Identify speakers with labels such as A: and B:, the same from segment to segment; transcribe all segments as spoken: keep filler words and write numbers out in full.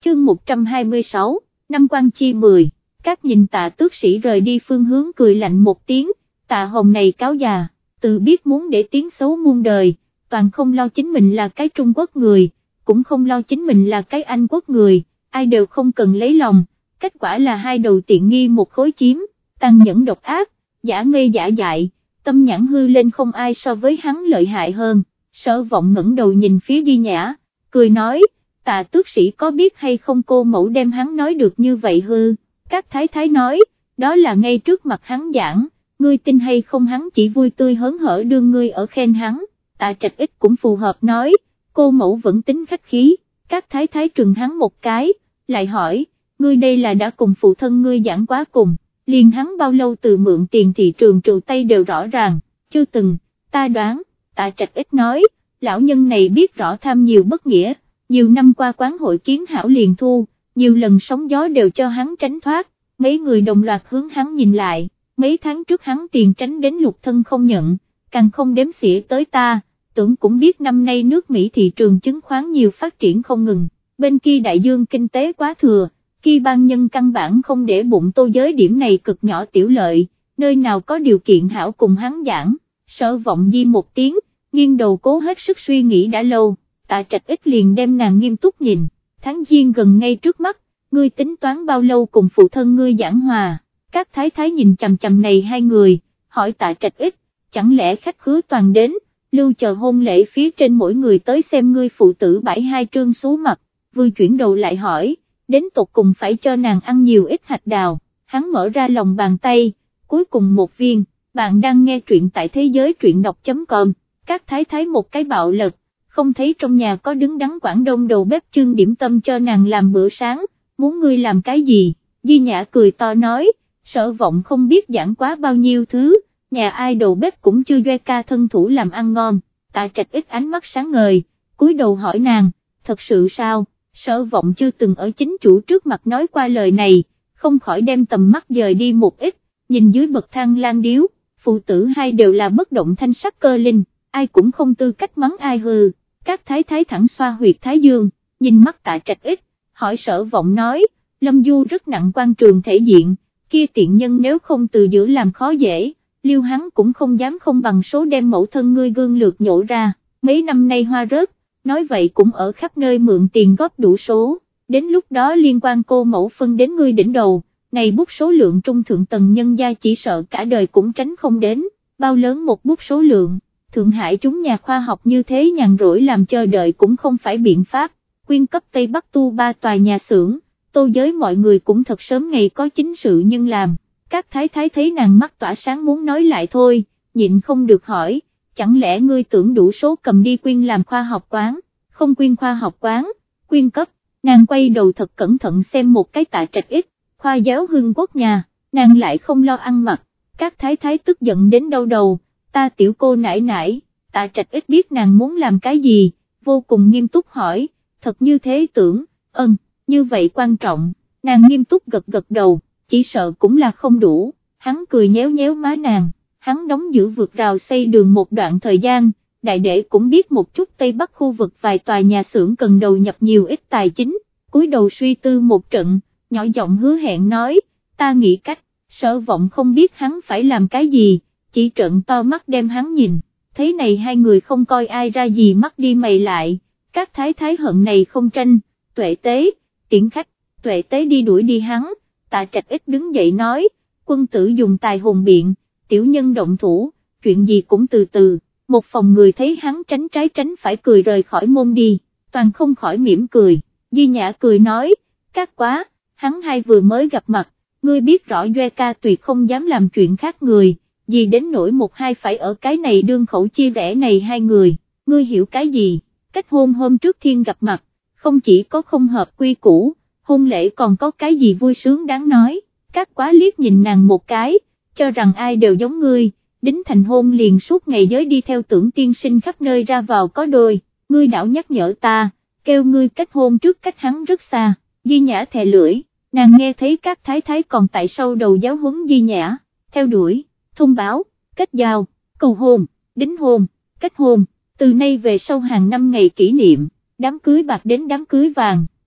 A: chương một trăm hai mươi sáu, năm quan chi mười, các nhìn Tạ Tước Sĩ rời đi phương hướng cười lạnh một tiếng, Tạ Hồng này cáo già, tự biết muốn để tiếng xấu muôn đời, toàn không lo chính mình là cái Trung Quốc người, cũng không lo chính mình là cái Anh Quốc người, ai đều không cần lấy lòng, kết quả là hai đầu tiện nghi một khối chiếm, tàn nhẫn độc ác, giả ngây giả dại, tâm nhãn hư lên không ai so với hắn lợi hại hơn. Sở Vọng ngẩng đầu nhìn phía Di Nhã, cười nói, Tạ Tước Sĩ có biết hay không cô mẫu đem hắn nói được như vậy hư, các thái thái nói, đó là ngay trước mặt hắn giảng, ngươi tin hay không hắn chỉ vui tươi hớn hở đương ngươi ở khen hắn, Tạ Trạch Ích cũng phù hợp nói, cô mẫu vẫn tính khách khí, các thái thái trừng hắn một cái, lại hỏi, ngươi đây là đã cùng phụ thân ngươi giảng quá cùng, liền hắn bao lâu từ mượn tiền thị trường trừ tay đều rõ ràng, chưa từng, ta đoán. Tạ Trạch Ích nói, lão nhân này biết rõ tham nhiều bất nghĩa, nhiều năm qua quán hội kiến hảo liền thu, nhiều lần sóng gió đều cho hắn tránh thoát, mấy người đồng loạt hướng hắn nhìn lại, mấy tháng trước hắn tiền tránh đến lục thân không nhận, càng không đếm xỉa tới ta, tưởng cũng biết năm nay nước Mỹ thị trường chứng khoán nhiều phát triển không ngừng, bên kia đại dương kinh tế quá thừa, kia ban nhân căn bản không để bụng tô giới điểm này cực nhỏ tiểu lợi, nơi nào có điều kiện hảo cùng hắn giảng. Sở Vọng di một tiếng, nghiêng đầu cố hết sức suy nghĩ đã lâu, Tạ Trạch Ích liền đem nàng nghiêm túc nhìn, tháng giêng gần ngay trước mắt, ngươi tính toán bao lâu cùng phụ thân ngươi giảng hòa, các thái thái nhìn chằm chằm này hai người, hỏi Tạ Trạch Ích, chẳng lẽ khách khứa toàn đến, lưu chờ hôn lễ phía trên mỗi người tới xem ngươi phụ tử bãi hai trương số mặt, vừa chuyển đầu lại hỏi, đến tột cùng phải cho nàng ăn nhiều ít hạch đào, hắn mở ra lòng bàn tay, cuối cùng một viên. Bạn đang nghe truyện tại thế giới truyện đọc.com, các thái thái một cái bạo lực, không thấy trong nhà có đứng đắn Quảng Đông đầu bếp trưng điểm tâm cho nàng làm bữa sáng, muốn ngươi làm cái gì, Di Nhã cười to nói, Sở Vọng không biết giảng quá bao nhiêu thứ, nhà ai đầu bếp cũng chưa doe ca thân thủ làm ăn ngon, Tạ Trạch Ích ánh mắt sáng ngời, cúi đầu hỏi nàng, thật sự sao, Sở Vọng chưa từng ở chính chủ trước mặt nói qua lời này, không khỏi đem tầm mắt dời đi một ít, nhìn dưới bậc thang lang điếu. Phụ tử hai đều là bất động thanh sắc cơ linh, ai cũng không tư cách mắng ai hư, các thái thái thẳng xoa huyệt thái dương, nhìn mắt Tạ Trạch Ích, hỏi Sở Vọng nói, Lâm Du rất nặng quan trường thể diện, kia tiện nhân nếu không từ giữa làm khó dễ, Liêu hắn cũng không dám không bằng số đem mẫu thân ngươi gương lược nhổ ra, mấy năm nay hoa rớt, nói vậy cũng ở khắp nơi mượn tiền góp đủ số, đến lúc đó liên quan cô mẫu phân đến ngươi đỉnh đầu. Này bút số lượng trung thượng tầng nhân gia chỉ sợ cả đời cũng tránh không đến, bao lớn một bút số lượng, Thượng Hải chúng nhà khoa học như thế nhàn rỗi làm chờ đợi cũng không phải biện pháp, quyên cấp Tây Bắc tu ba tòa nhà xưởng, tô giới mọi người cũng thật sớm ngày có chính sự nhưng làm, các thái thái thấy nàng mắt tỏa sáng muốn nói lại thôi, nhịn không được hỏi, chẳng lẽ ngươi tưởng đủ số cầm đi quyên làm khoa học quán, không quyên khoa học quán, quyên cấp, nàng quay đầu thật cẩn thận xem một cái Tạ Trạch Ích. Khoa giáo Hưng Quốc nhà, nàng lại không lo ăn mặc, các thái thái tức giận đến đau đầu, ta tiểu cô nãi nãi, Tạ Trạch Ích biết nàng muốn làm cái gì, vô cùng nghiêm túc hỏi, thật như thế tưởng, ân, như vậy quan trọng, nàng nghiêm túc gật gật đầu, chỉ sợ cũng là không đủ, hắn cười nhéo nhéo má nàng, hắn đóng giữ vượt rào xây đường một đoạn thời gian, đại đệ cũng biết một chút Tây Bắc khu vực vài tòa nhà xưởng cần đầu nhập nhiều ít tài chính, cúi đầu suy tư một trận, nhỏ giọng hứa hẹn nói, ta nghĩ cách, Sở Vọng không biết hắn phải làm cái gì, chỉ trợn to mắt đem hắn nhìn, thấy này hai người không coi ai ra gì mắt đi mày lại, các thái thái hận này không tranh, Tuệ Tế, tiễn khách, Tuệ Tế đi đuổi đi hắn, Tạ Trạch Ích đứng dậy nói, quân tử dùng tài hùng biện, tiểu nhân động thủ, chuyện gì cũng từ từ, một phòng người thấy hắn tránh trái tránh phải cười rời khỏi môn đi, toàn không khỏi mỉm cười, Di Nhã cười nói, các quá. Hắn hai vừa mới gặp mặt, ngươi biết rõ Doe ca tuyệt không dám làm chuyện khác người, gì đến nỗi một hai phải ở cái này đương khẩu chia rẽ này hai người, ngươi hiểu cái gì, kết hôn hôm trước thiên gặp mặt, không chỉ có không hợp quy củ, hôn lễ còn có cái gì vui sướng đáng nói, các quá liếc nhìn nàng một cái, cho rằng ai đều giống ngươi, đính thành hôn liền suốt ngày giới đi theo tưởng tiên sinh khắp nơi ra vào có đôi, ngươi đảo nhắc nhở ta, kêu ngươi kết hôn trước cách hắn rất xa, Di Nhã thè lưỡi. Nàng nghe thấy các thái thái còn tại sau đầu giáo huấn Di Nhã, theo đuổi, thông báo, kết giao, cầu hôn, đính hôn, kết hôn, từ nay về sau hàng năm ngày kỷ niệm, đám cưới bạc đến đám cưới vàng,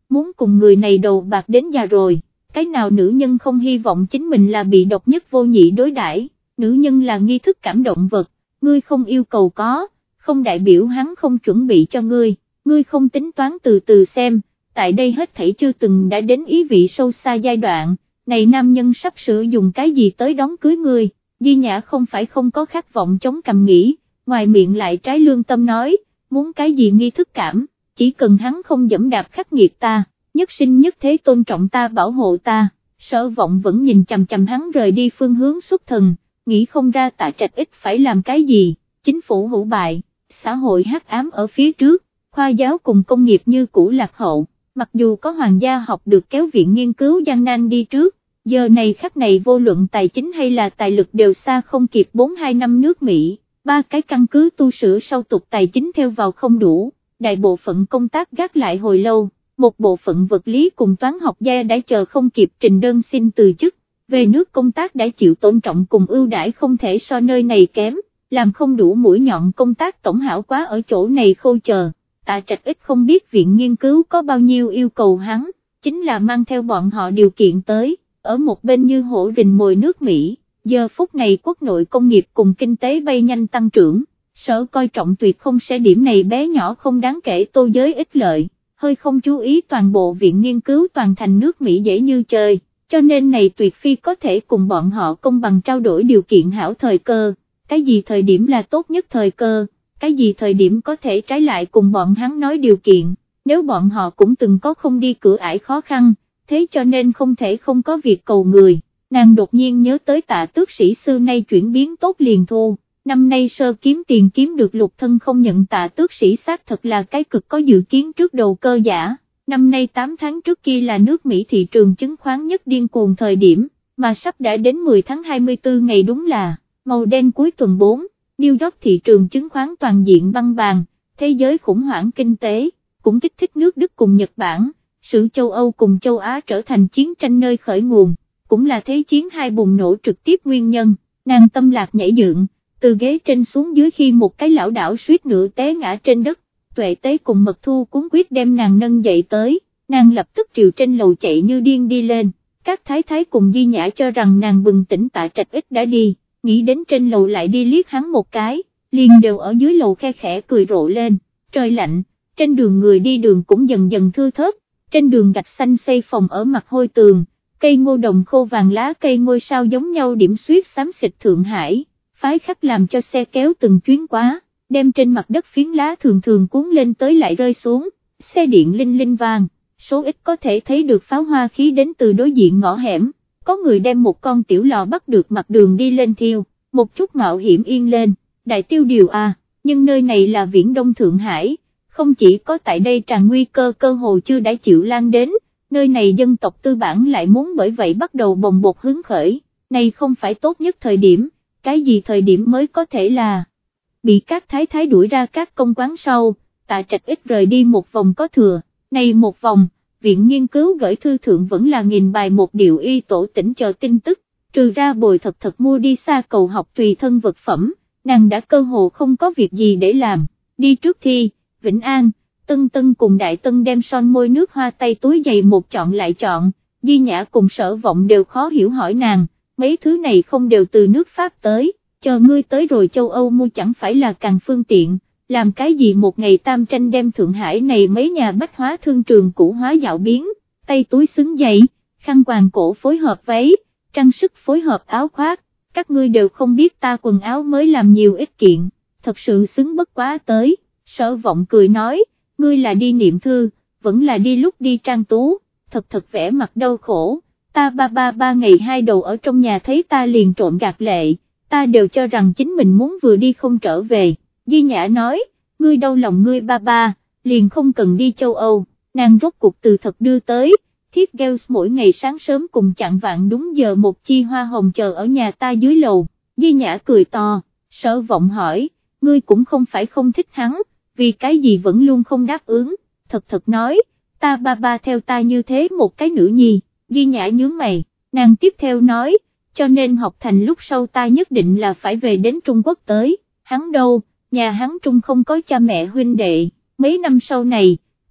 A: muốn cùng người này đầu bạc đến già rồi, cái nào nữ nhân không hy vọng chính mình là bị độc nhất vô nhị đối đãi, nữ nhân là nghi thức cảm động vật, ngươi không yêu cầu có, không đại biểu hắn không chuẩn bị cho ngươi, ngươi không tính toán từ từ xem, tại đây hết thảy chưa từng đã đến ý vị sâu xa giai đoạn, này nam nhân sắp sửa dùng cái gì tới đón cưới ngươi, Di Nhã không phải không có khát vọng chống cằm nghĩ, ngoài miệng lại trái lương tâm nói, muốn cái gì nghi thức cảm, chỉ cần hắn không dẫm đạp khắc nghiệt ta, nhất sinh nhất thế tôn trọng ta bảo hộ ta, Sở Vọng vẫn nhìn chằm chằm hắn rời đi phương hướng xuất thần, nghĩ không ra Tạ Trạch Ích phải làm cái gì, chính phủ hủ bại, xã hội hắc ám ở phía trước, khoa giáo cùng công nghiệp như cũ lạc hậu, mặc dù có hoàng gia học được kéo viện nghiên cứu gian nan đi trước, giờ này khắc này vô luận tài chính hay là tài lực đều xa không kịp bốn hai năm nước Mỹ, ba cái căn cứ tu sửa sau tục tài chính theo vào không đủ, đại bộ phận công tác gác lại hồi lâu, một bộ phận vật lý cùng toán học gia đã chờ không kịp trình đơn xin từ chức, về nước công tác đã chịu tôn trọng cùng ưu đãi không thể so nơi này kém, làm không đủ mũi nhọn công tác tổng hảo quá ở chỗ này khô chờ. Tạ Trạch Ích không biết viện nghiên cứu có bao nhiêu yêu cầu hắn, chính là mang theo bọn họ điều kiện tới, ở một bên như hổ rình mồi nước Mỹ, giờ phút này quốc nội công nghiệp cùng kinh tế bay nhanh tăng trưởng, Sở coi trọng tuyệt không sẽ điểm này bé nhỏ không đáng kể tô giới ích lợi, hơi không chú ý toàn bộ viện nghiên cứu toàn thành nước Mỹ dễ như chơi, cho nên này tuyệt phi có thể cùng bọn họ công bằng trao đổi điều kiện hảo thời cơ, cái gì thời điểm là tốt nhất thời cơ. Cái gì thời điểm có thể trái lại cùng bọn hắn nói điều kiện, nếu bọn họ cũng từng có không đi cửa ải khó khăn, thế cho nên không thể không có việc cầu người, nàng đột nhiên nhớ tới Tạ tước sĩ xưa nay chuyển biến tốt liền thu, năm nay sơ kiếm tiền kiếm được lục thân không nhận Tạ tước sĩ xác thật là cái cực có dự kiến trước đầu cơ giả, năm nay tám tháng trước kia là nước Mỹ thị trường chứng khoán nhất điên cuồng thời điểm, mà sắp đã đến mười tháng hai mươi tư ngày đúng là, màu đen cuối tuần bốn. New York thị trường chứng khoán toàn diện băng bàn, thế giới khủng hoảng kinh tế, cũng kích thích nước Đức cùng Nhật Bản, sự châu Âu cùng châu Á trở thành chiến tranh nơi khởi nguồn, cũng là thế chiến hai bùng nổ trực tiếp nguyên nhân, nàng tâm lạc nhảy dựng, từ ghế trên xuống dưới khi một cái lão đảo suýt nửa té ngã trên đất, Tuệ Tế cùng Mật Thu cuốn quyết đem nàng nâng dậy tới, nàng lập tức triều trên lầu chạy như điên đi lên, các thái thái cùng Di Nhã cho rằng nàng bừng tỉnh Tạ Trạch Ích đã đi. Nghĩ đến trên lầu lại đi liếc hắn một cái, liền đều ở dưới lầu khe khẽ cười rộ lên, trời lạnh, trên đường người đi đường cũng dần dần thưa thớt, trên đường gạch xanh xây phòng ở mặt hôi tường, cây ngô đồng khô vàng lá cây ngôi sao giống nhau điểm xuyết xám xịt Thượng Hải, phái khách làm cho xe kéo từng chuyến quá, đem trên mặt đất phiến lá thường thường cuốn lên tới lại rơi xuống, xe điện linh linh vàng, số ít có thể thấy được pháo hoa khí đến từ đối diện ngõ hẻm. Có người đem một con tiểu lò bắt được mặt đường đi lên thiêu, một chút mạo hiểm yên lên, đại tiêu điều à, nhưng nơi này là Viễn Đông Thượng Hải, không chỉ có tại đây tràn nguy cơ cơ hồ chưa đã chịu lan đến, nơi này dân tộc tư bản lại muốn bởi vậy bắt đầu bồng bột hứng khởi, này không phải tốt nhất thời điểm, cái gì thời điểm mới có thể là, bị các thái thái đuổi ra các công quán sau, Tạ Trạch Ích rời đi một vòng có thừa, này một vòng. Viện nghiên cứu gửi thư thượng vẫn là nghìn bài một điều y tổ tỉnh chờ tin tức, trừ ra bồi thật thật mua đi xa cầu học tùy thân vật phẩm, nàng đã cơ hồ không có việc gì để làm, đi trước thi, Vĩnh An, Tân Tân cùng Đại Tân đem son môi nước hoa tay túi giày một chọn lại chọn, Di Nhã cùng Sở Vọng đều khó hiểu hỏi nàng, mấy thứ này không đều từ nước Pháp tới, chờ ngươi tới rồi châu Âu mua chẳng phải là càng phương tiện. Làm cái gì một ngày tam tranh đem Thượng Hải này mấy nhà bách hóa thương trường cũ hóa dạo biến, tay túi xứng giày, khăn quàng cổ phối hợp váy, trang sức phối hợp áo khoác, các ngươi đều không biết ta quần áo mới làm nhiều ít kiện, thật sự xứng bất quá tới, Sở Vọng cười nói, ngươi là đi niệm thư, vẫn là đi lúc đi trang tú, thật thật vẻ mặt đau khổ, ta ba ba ba ngày hai đầu ở trong nhà thấy ta liền trộm gạt lệ, ta đều cho rằng chính mình muốn vừa đi không trở về. Di Nhã nói, ngươi đau lòng ngươi ba ba, liền không cần đi châu Âu, nàng rốt cuộc từ thật đưa tới, Thiết Gels mỗi ngày sáng sớm cùng chặn vạn đúng giờ một chi hoa hồng chờ ở nhà ta dưới lầu, Di Nhã cười to, Sở Vọng hỏi, ngươi cũng không phải không thích hắn, vì cái gì vẫn luôn không đáp ứng, thật thật nói, ta ba ba theo ta như thế một cái nữ nhi, Di Nhã nhướng mày, nàng tiếp theo nói, cho nên học thành lúc sau ta nhất định là phải về đến Trung Quốc tới, hắn đâu? Nhà hắn Trung không có cha mẹ huynh đệ, mấy năm sau này,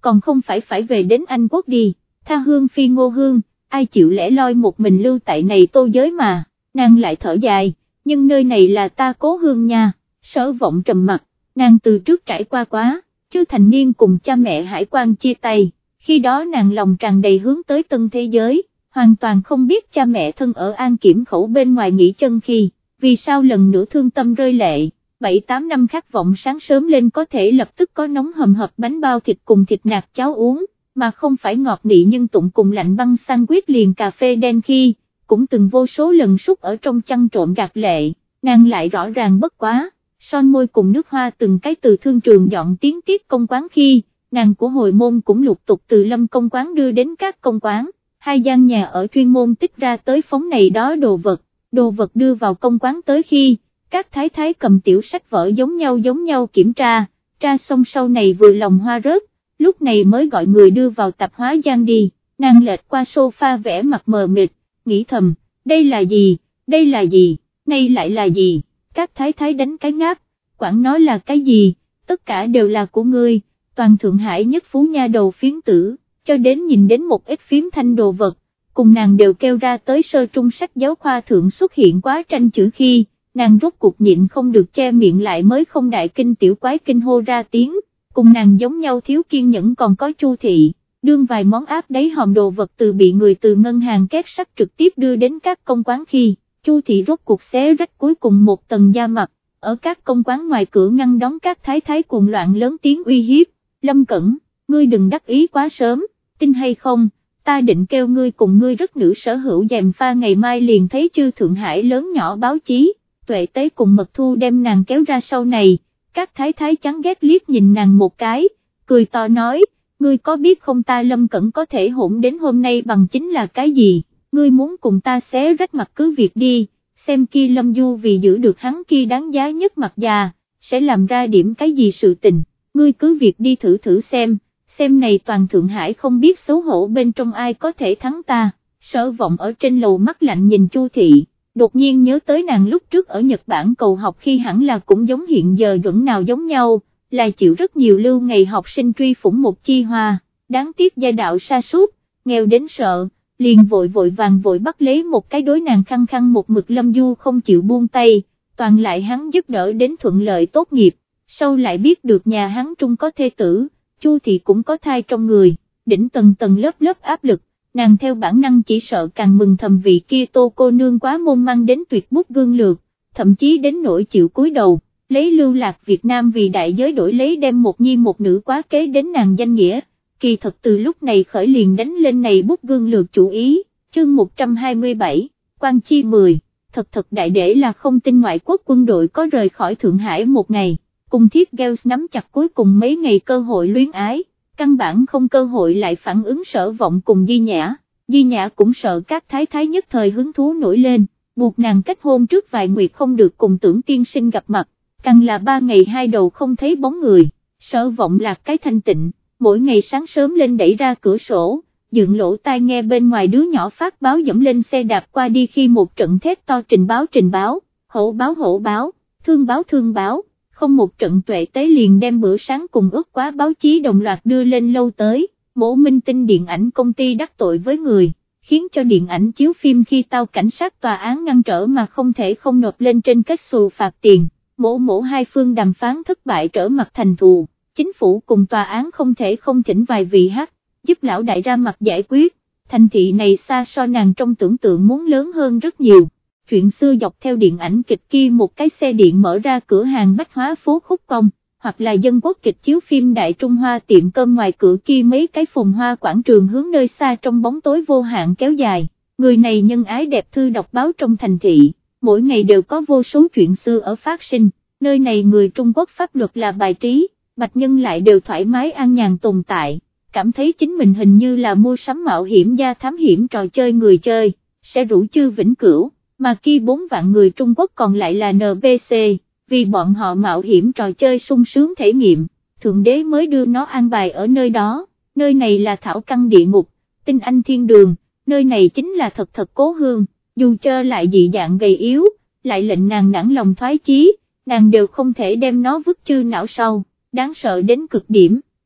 A: còn không phải phải về đến Anh Quốc đi, tha hương phi ngô hương, ai chịu lẻ loi một mình lưu tại này Tô giới mà, nàng lại thở dài, nhưng nơi này là ta cố hương nha. Sở Vọng trầm mặt, nàng từ trước trải qua quá, chưa thành niên cùng cha mẹ hải quan chia tay, khi đó nàng lòng tràn đầy hướng tới tân thế giới, hoàn toàn không biết cha mẹ thân ở An Kiểm khẩu bên ngoài nghỉ chân khi, vì sao lần nữa thương tâm rơi lệ, bảy tám năm khát vọng sáng sớm lên có thể lập tức có nóng hầm hập bánh bao thịt cùng thịt nạc cháo uống, mà không phải ngọt nị nhưng tụng cùng lạnh băng sandwich liền cà phê đen khi, cũng từng vô số lần sút ở trong chăn trộn gạt lệ, nàng lại rõ ràng bất quá. Son môi cùng nước hoa từng cái từ thương trường dọn tiếng tiết công quán khi, nàng của hồi môn cũng lục tục từ lâm công quán đưa đến các công quán, hai gian nhà ở chuyên môn tích ra tới phóng này đó đồ vật, đồ vật đưa vào công quán tới khi, các thái thái cầm tiểu sách vở giống nhau giống nhau kiểm tra, tra xong sau này vừa lòng hoa rớt, lúc này mới gọi người đưa vào tạp hóa gian đi, nàng lệch qua sofa vẽ mặt mờ mịt, nghĩ thầm, đây là gì, đây là gì, nay lại là gì? Các thái thái đánh cái ngáp, quản nó là cái gì, tất cả đều là của ngươi, toàn Thượng Hải nhất phú nha đầu phiến tử, cho đến nhìn đến một ít phím thanh đồ vật, cùng nàng đều kêu ra tới sơ trung sách giáo khoa thượng xuất hiện quá tranh chữ khi, nàng rốt cuộc nhịn không được che miệng lại mới không đại kinh tiểu quái kinh hô ra tiếng, cùng nàng giống nhau thiếu kiên nhẫn còn có Chu thị, đương vài món áp đáy hòm đồ vật từ bị người từ ngân hàng két sắt trực tiếp đưa đến các công quán khi. Chu thị rốt cuộc xé rách cuối cùng một tầng da mặt, ở các công quán ngoài cửa ngăn đón các thái thái cuồng loạn lớn tiếng uy hiếp, Lâm Cẩn, ngươi đừng đắc ý quá sớm, tin hay không, ta định kêu ngươi cùng ngươi rất nữ sở hữu dèm pha ngày mai liền thấy chư Thượng Hải lớn nhỏ báo chí, Tuệ Tế cùng Mật Thu đem nàng kéo ra sau này, các thái thái chán ghét liếc nhìn nàng một cái, cười to nói, ngươi có biết không ta Lâm Cẩn có thể hỗn đến hôm nay bằng chính là cái gì? Ngươi muốn cùng ta xé rách mặt cứ việc đi, xem kia Lâm Du vì giữ được hắn kia đáng giá nhất mặt già, sẽ làm ra điểm cái gì sự tình, ngươi cứ việc đi thử thử xem, xem này toàn Thượng Hải không biết xấu hổ bên trong ai có thể thắng ta. Sở Vọng ở trên lầu mắt lạnh nhìn Chu thị, đột nhiên nhớ tới nàng lúc trước ở Nhật Bản cầu học khi hẳn là cũng giống hiện giờ chuẩn nào giống nhau, là chịu rất nhiều lưu ngày học sinh truy phủng một chi hoa, đáng tiếc gia đạo sa sút, nghèo đến sợ. Liền vội vội vàng vội bắt lấy một cái đối nàng khăng khăng một mực Lâm Du không chịu buông tay, toàn lại hắn giúp đỡ đến thuận lợi tốt nghiệp, sau lại biết được nhà hắn trung có thê tử, Chu thị cũng có thai trong người, đỉnh tầng tầng lớp lớp áp lực, nàng theo bản năng chỉ sợ càng mừng thầm vị kia Tô cô nương quá môn mang đến tuyệt bút gương lược, thậm chí đến nỗi chịu cúi đầu, lấy lưu lạc Việt Nam vì đại giới đổi lấy đem một nhi một nữ quá kế đến nàng danh nghĩa. Kỳ thật từ lúc này khởi liền đánh lên này bút gương lược chủ ý, chương một trăm hai mươi bảy, Quan Chi mười, thật thật đại để là không tin ngoại quốc quân đội có rời khỏi Thượng Hải một ngày, cùng Thiết Gels nắm chặt cuối cùng mấy ngày cơ hội luyến ái, căn bản không cơ hội lại phản ứng Sở Vọng cùng Di Nhã, Di Nhã cũng sợ các thái thái nhất thời hứng thú nổi lên, buộc nàng kết hôn trước vài nguyệt không được cùng Tưởng tiên sinh gặp mặt, càng là ba ngày hai đầu không thấy bóng người, Sở Vọng lạc cái thanh tịnh. Mỗi ngày sáng sớm lên đẩy ra cửa sổ, dựng lỗ tai nghe bên ngoài đứa nhỏ phát báo dẫm lên xe đạp qua đi khi một trận thét to trình báo trình báo, hổ báo hổ báo, thương báo thương báo, không một trận Tuệ Tế liền đem bữa sáng cùng ước quá báo chí đồng loạt đưa lên lâu tới, mổ minh tinh điện ảnh công ty đắc tội với người, khiến cho điện ảnh chiếu phim khi tao cảnh sát tòa án ngăn trở mà không thể không nộp lên trên kết xù phạt tiền, mổ mổ hai phương đàm phán thất bại trở mặt thành thù. Chính phủ cùng tòa án không thể không thỉnh vài vị hát, giúp lão đại ra mặt giải quyết, thành thị này xa so nàng trong tưởng tượng muốn lớn hơn rất nhiều. Chuyện xưa dọc theo điện ảnh kịch kia một cái xe điện mở ra cửa hàng bách hóa phố Khúc Công, hoặc là dân quốc kịch chiếu phim Đại Trung Hoa tiệm cơm ngoài cửa kia mấy cái phồn hoa quảng trường hướng nơi xa trong bóng tối vô hạn kéo dài, người này nhân ái đẹp thư đọc báo trong thành thị, mỗi ngày đều có vô số chuyện xưa ở phát sinh, nơi này người Trung Quốc pháp luật là bài trí. Bạch nhân lại đều thoải mái an nhàn tồn tại, cảm thấy chính mình hình như là mua sắm mạo hiểm gia thám hiểm trò chơi người chơi, sẽ rủ Chư Vĩnh Cửu, mà kia bốn vạn người Trung Quốc còn lại là en pê xê, vì bọn họ mạo hiểm trò chơi sung sướng thể nghiệm, Thượng Đế mới đưa nó an bài ở nơi đó, nơi này là thảo căn địa ngục, tinh anh thiên đường, nơi này chính là thật thật cố hương, dù cho lại dị dạng gầy yếu, lại lệnh nàng nản lòng thoái chí, nàng đều không thể đem nó vứt chư não sau. Đáng sợ đến cực điểm,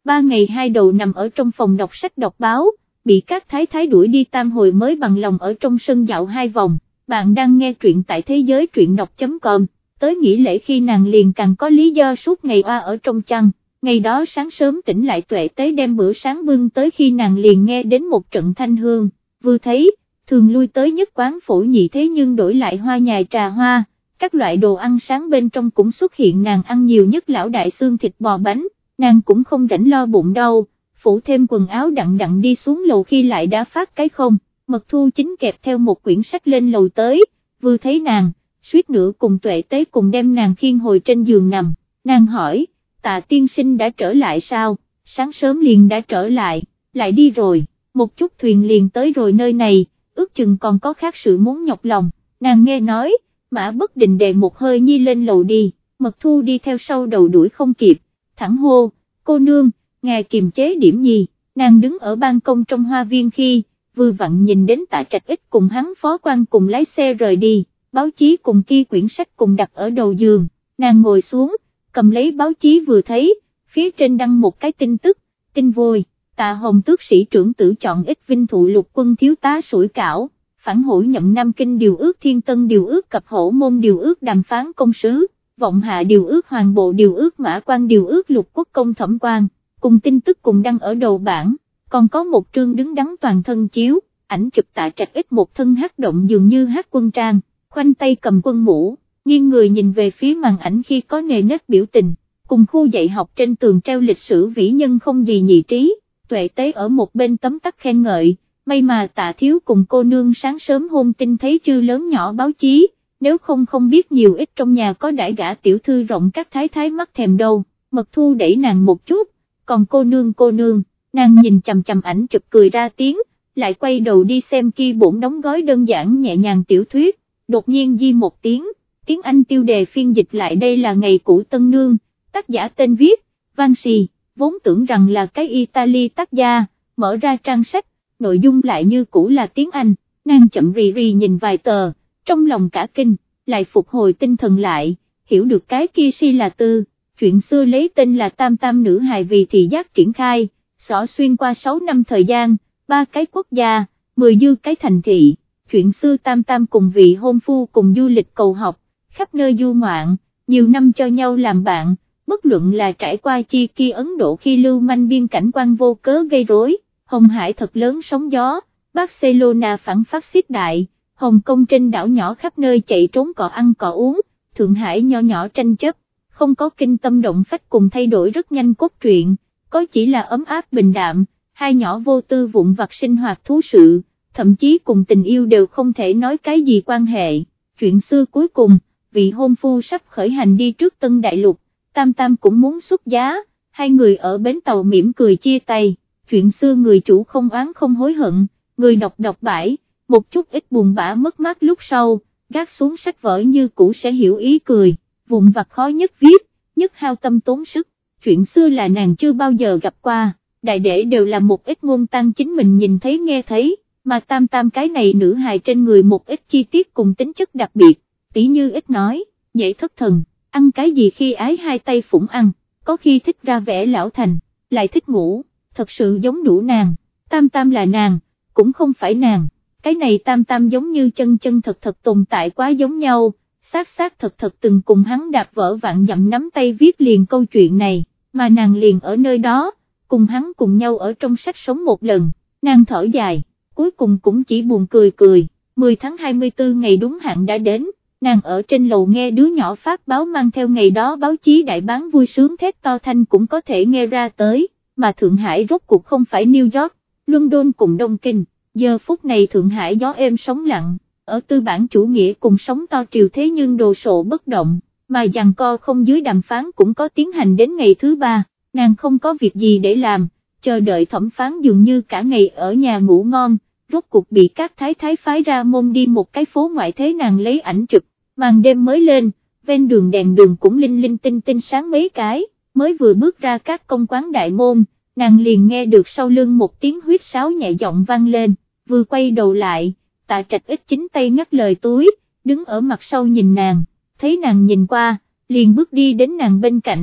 A: ba ngày hai đầu nằm ở trong phòng đọc sách đọc báo, bị các thái thái đuổi đi tam hồi mới bằng lòng ở trong sân dạo hai vòng. Bạn đang nghe truyện tại thế giới truyện đọc.com, tới nghỉ lễ khi nàng liền càng có lý do suốt ngày oa ở trong chăn. Ngày đó sáng sớm tỉnh lại Tuệ Tế đem bữa sáng bưng tới khi nàng liền nghe đến một trận thanh hương, vừa thấy, thường lui tới nhất quán phổ nhị thế nhưng đổi lại hoa nhài trà hoa, các loại đồ ăn sáng bên trong cũng xuất hiện, nàng ăn nhiều nhất lão đại xương thịt bò bánh, nàng cũng không rảnh lo bụng đau, phủ thêm quần áo đặng đặng đi xuống lầu khi lại đã phát cái không, Mật Thu chính kẹp theo một quyển sách lên lầu tới, vừa thấy nàng, suýt nữa cùng Tuệ Tế cùng đem nàng khiêng hồi trên giường nằm, nàng hỏi, Tạ tiên sinh đã trở lại sao, sáng sớm liền đã trở lại, lại đi rồi, một chút thuyền liền tới rồi nơi này, ước chừng còn có khác sự muốn nhọc lòng, nàng nghe nói, Mã Bất Đình đề một hơi nhi lên lầu đi, Mật Thu đi theo sau đầu đuổi không kịp, thẳng hô, cô nương, ngài kiềm chế điểm gì, nàng đứng ở ban công trong hoa viên khi, vừa vặn nhìn đến Tạ Trạch Ích cùng hắn phó quan cùng lái xe rời đi, báo chí cùng kia quyển sách cùng đặt ở đầu giường, nàng ngồi xuống, cầm lấy báo chí vừa thấy, phía trên đăng một cái tin tức, tin vui, Tạ Hồng tước sĩ trưởng tử chọn Ích Vinh thụ lục quân thiếu tá sủi cảo, phản hổ nhậm Nam Kinh điều ước Thiên Tân điều ước cập hổ môn điều ước đàm phán công sứ, vọng hạ điều ước hoàng bộ điều ước mã quan điều ước lục quốc công thẩm quan, cùng tin tức cùng đăng ở đầu bảng, còn có một trương đứng đắn toàn thân chiếu, ảnh chụp Tạ Trạch Ích một thân hát động dường như hát quân trang, khoanh tay cầm quân mũ, nghiêng người nhìn về phía màn ảnh khi có nề nếp biểu tình, cùng khu dạy học trên tường treo lịch sử vĩ nhân không gì nhị trí, Tuệ Tế ở một bên tấm tắc khen ngợi, may mà Tạ thiếu cùng cô nương sáng sớm hôn tin thấy chưa lớn nhỏ báo chí, nếu không không biết nhiều ít trong nhà có đãi gả tiểu thư rộng các thái thái mắt thèm đâu, Mật Thu đẩy nàng một chút, còn cô nương cô nương, nàng nhìn chằm chằm ảnh chụp cười ra tiếng, lại quay đầu đi xem kia bổn đóng gói đơn giản nhẹ nhàng tiểu thuyết, đột nhiên di một tiếng, tiếng Anh tiêu đề phiên dịch lại đây là Ngày cũ tân nương, tác giả tên viết, Vansi, vốn tưởng rằng là cái Italy tác gia, mở ra trang sách, nội dung lại như cũ là tiếng Anh, nàng chậm rì rì nhìn vài tờ, trong lòng cả kinh, lại phục hồi tinh thần lại, hiểu được cái kia si là tư, chuyện xưa lấy tên là Tam Tam nữ hài vì thị giác triển khai, xỏ xuyên qua sáu năm thời gian, ba cái quốc gia, mười dư cái thành thị, chuyện xưa Tam Tam cùng vị hôn phu cùng du lịch cầu học, khắp nơi du ngoạn, nhiều năm cho nhau làm bạn, bất luận là trải qua chi kia Ấn Độ khi lưu manh biên cảnh quan vô cớ gây rối, Hồng Hải thật lớn sóng gió, Barcelona phản phát xít đại, Hồng Kông trên đảo nhỏ khắp nơi chạy trốn cọ ăn cọ uống, Thượng Hải nho nhỏ tranh chấp, không có kinh tâm động phách cùng thay đổi rất nhanh cốt truyện, có chỉ là ấm áp bình đạm, hai nhỏ vô tư vụn vặt sinh hoạt thú sự, thậm chí cùng tình yêu đều không thể nói cái gì quan hệ, chuyện xưa cuối cùng, vị hôn phu sắp khởi hành đi trước Tân Đại Lục, Tam Tam cũng muốn xuất giá, hai người ở bến tàu mỉm cười chia tay, chuyện xưa người chủ không oán không hối hận, người đọc đọc bãi, một chút ít buồn bã mất mát lúc sau, gác xuống sách vở như cũ sẽ hiểu ý cười, vụn vặt khó nhất viết, nhất hao tâm tốn sức, chuyện xưa là nàng chưa bao giờ gặp qua, đại để đều là một ít ngôn tăng chính mình nhìn thấy nghe thấy, mà Tam Tam cái này nữ hài trên người một ít chi tiết cùng tính chất đặc biệt, tỉ như ít nói, dễ thất thần, ăn cái gì khi ái hai tay phủng ăn, có khi thích ra vẻ lão thành, lại thích ngủ, thật sự giống đủ nàng, Tam Tam là nàng, cũng không phải nàng, cái này Tam Tam giống như chân chân thật thật tồn tại quá giống nhau, xác xác thật thật từng cùng hắn đạp vỡ vạn dặm nắm tay viết liền câu chuyện này, mà nàng liền ở nơi đó, cùng hắn cùng nhau ở trong sách sống một lần, nàng thở dài, cuối cùng cũng chỉ buồn cười cười, mười tháng hai mươi tư ngày đúng hạn đã đến, nàng ở trên lầu nghe đứa nhỏ phát báo mang theo ngày đó báo chí đại bán vui sướng thét to thanh cũng có thể nghe ra tới, mà Thượng Hải rốt cuộc không phải New York, London cùng Đông Kinh, giờ phút này Thượng Hải gió êm sóng lặng, ở tư bản chủ nghĩa cùng sóng to triều thế nhưng đồ sộ bất động, mà giằng co không dưới đàm phán cũng có tiến hành đến ngày thứ ba, nàng không có việc gì để làm, chờ đợi thẩm phán dường như cả ngày ở nhà ngủ ngon, rốt cuộc bị các thái thái phái ra môn đi một cái phố ngoại thế nàng lấy ảnh chụp, màn đêm mới lên, ven đường đèn đường cũng linh linh tinh tinh sáng mấy cái, mới vừa bước ra các công quán đại môn, nàng liền nghe được sau lưng một tiếng huýt sáo nhẹ giọng vang lên, vừa quay đầu lại, Tạ Trạch Ích chính tay ngắt lời túi, đứng ở mặt sau nhìn nàng, thấy nàng nhìn qua, liền bước đi đến nàng bên cạnh,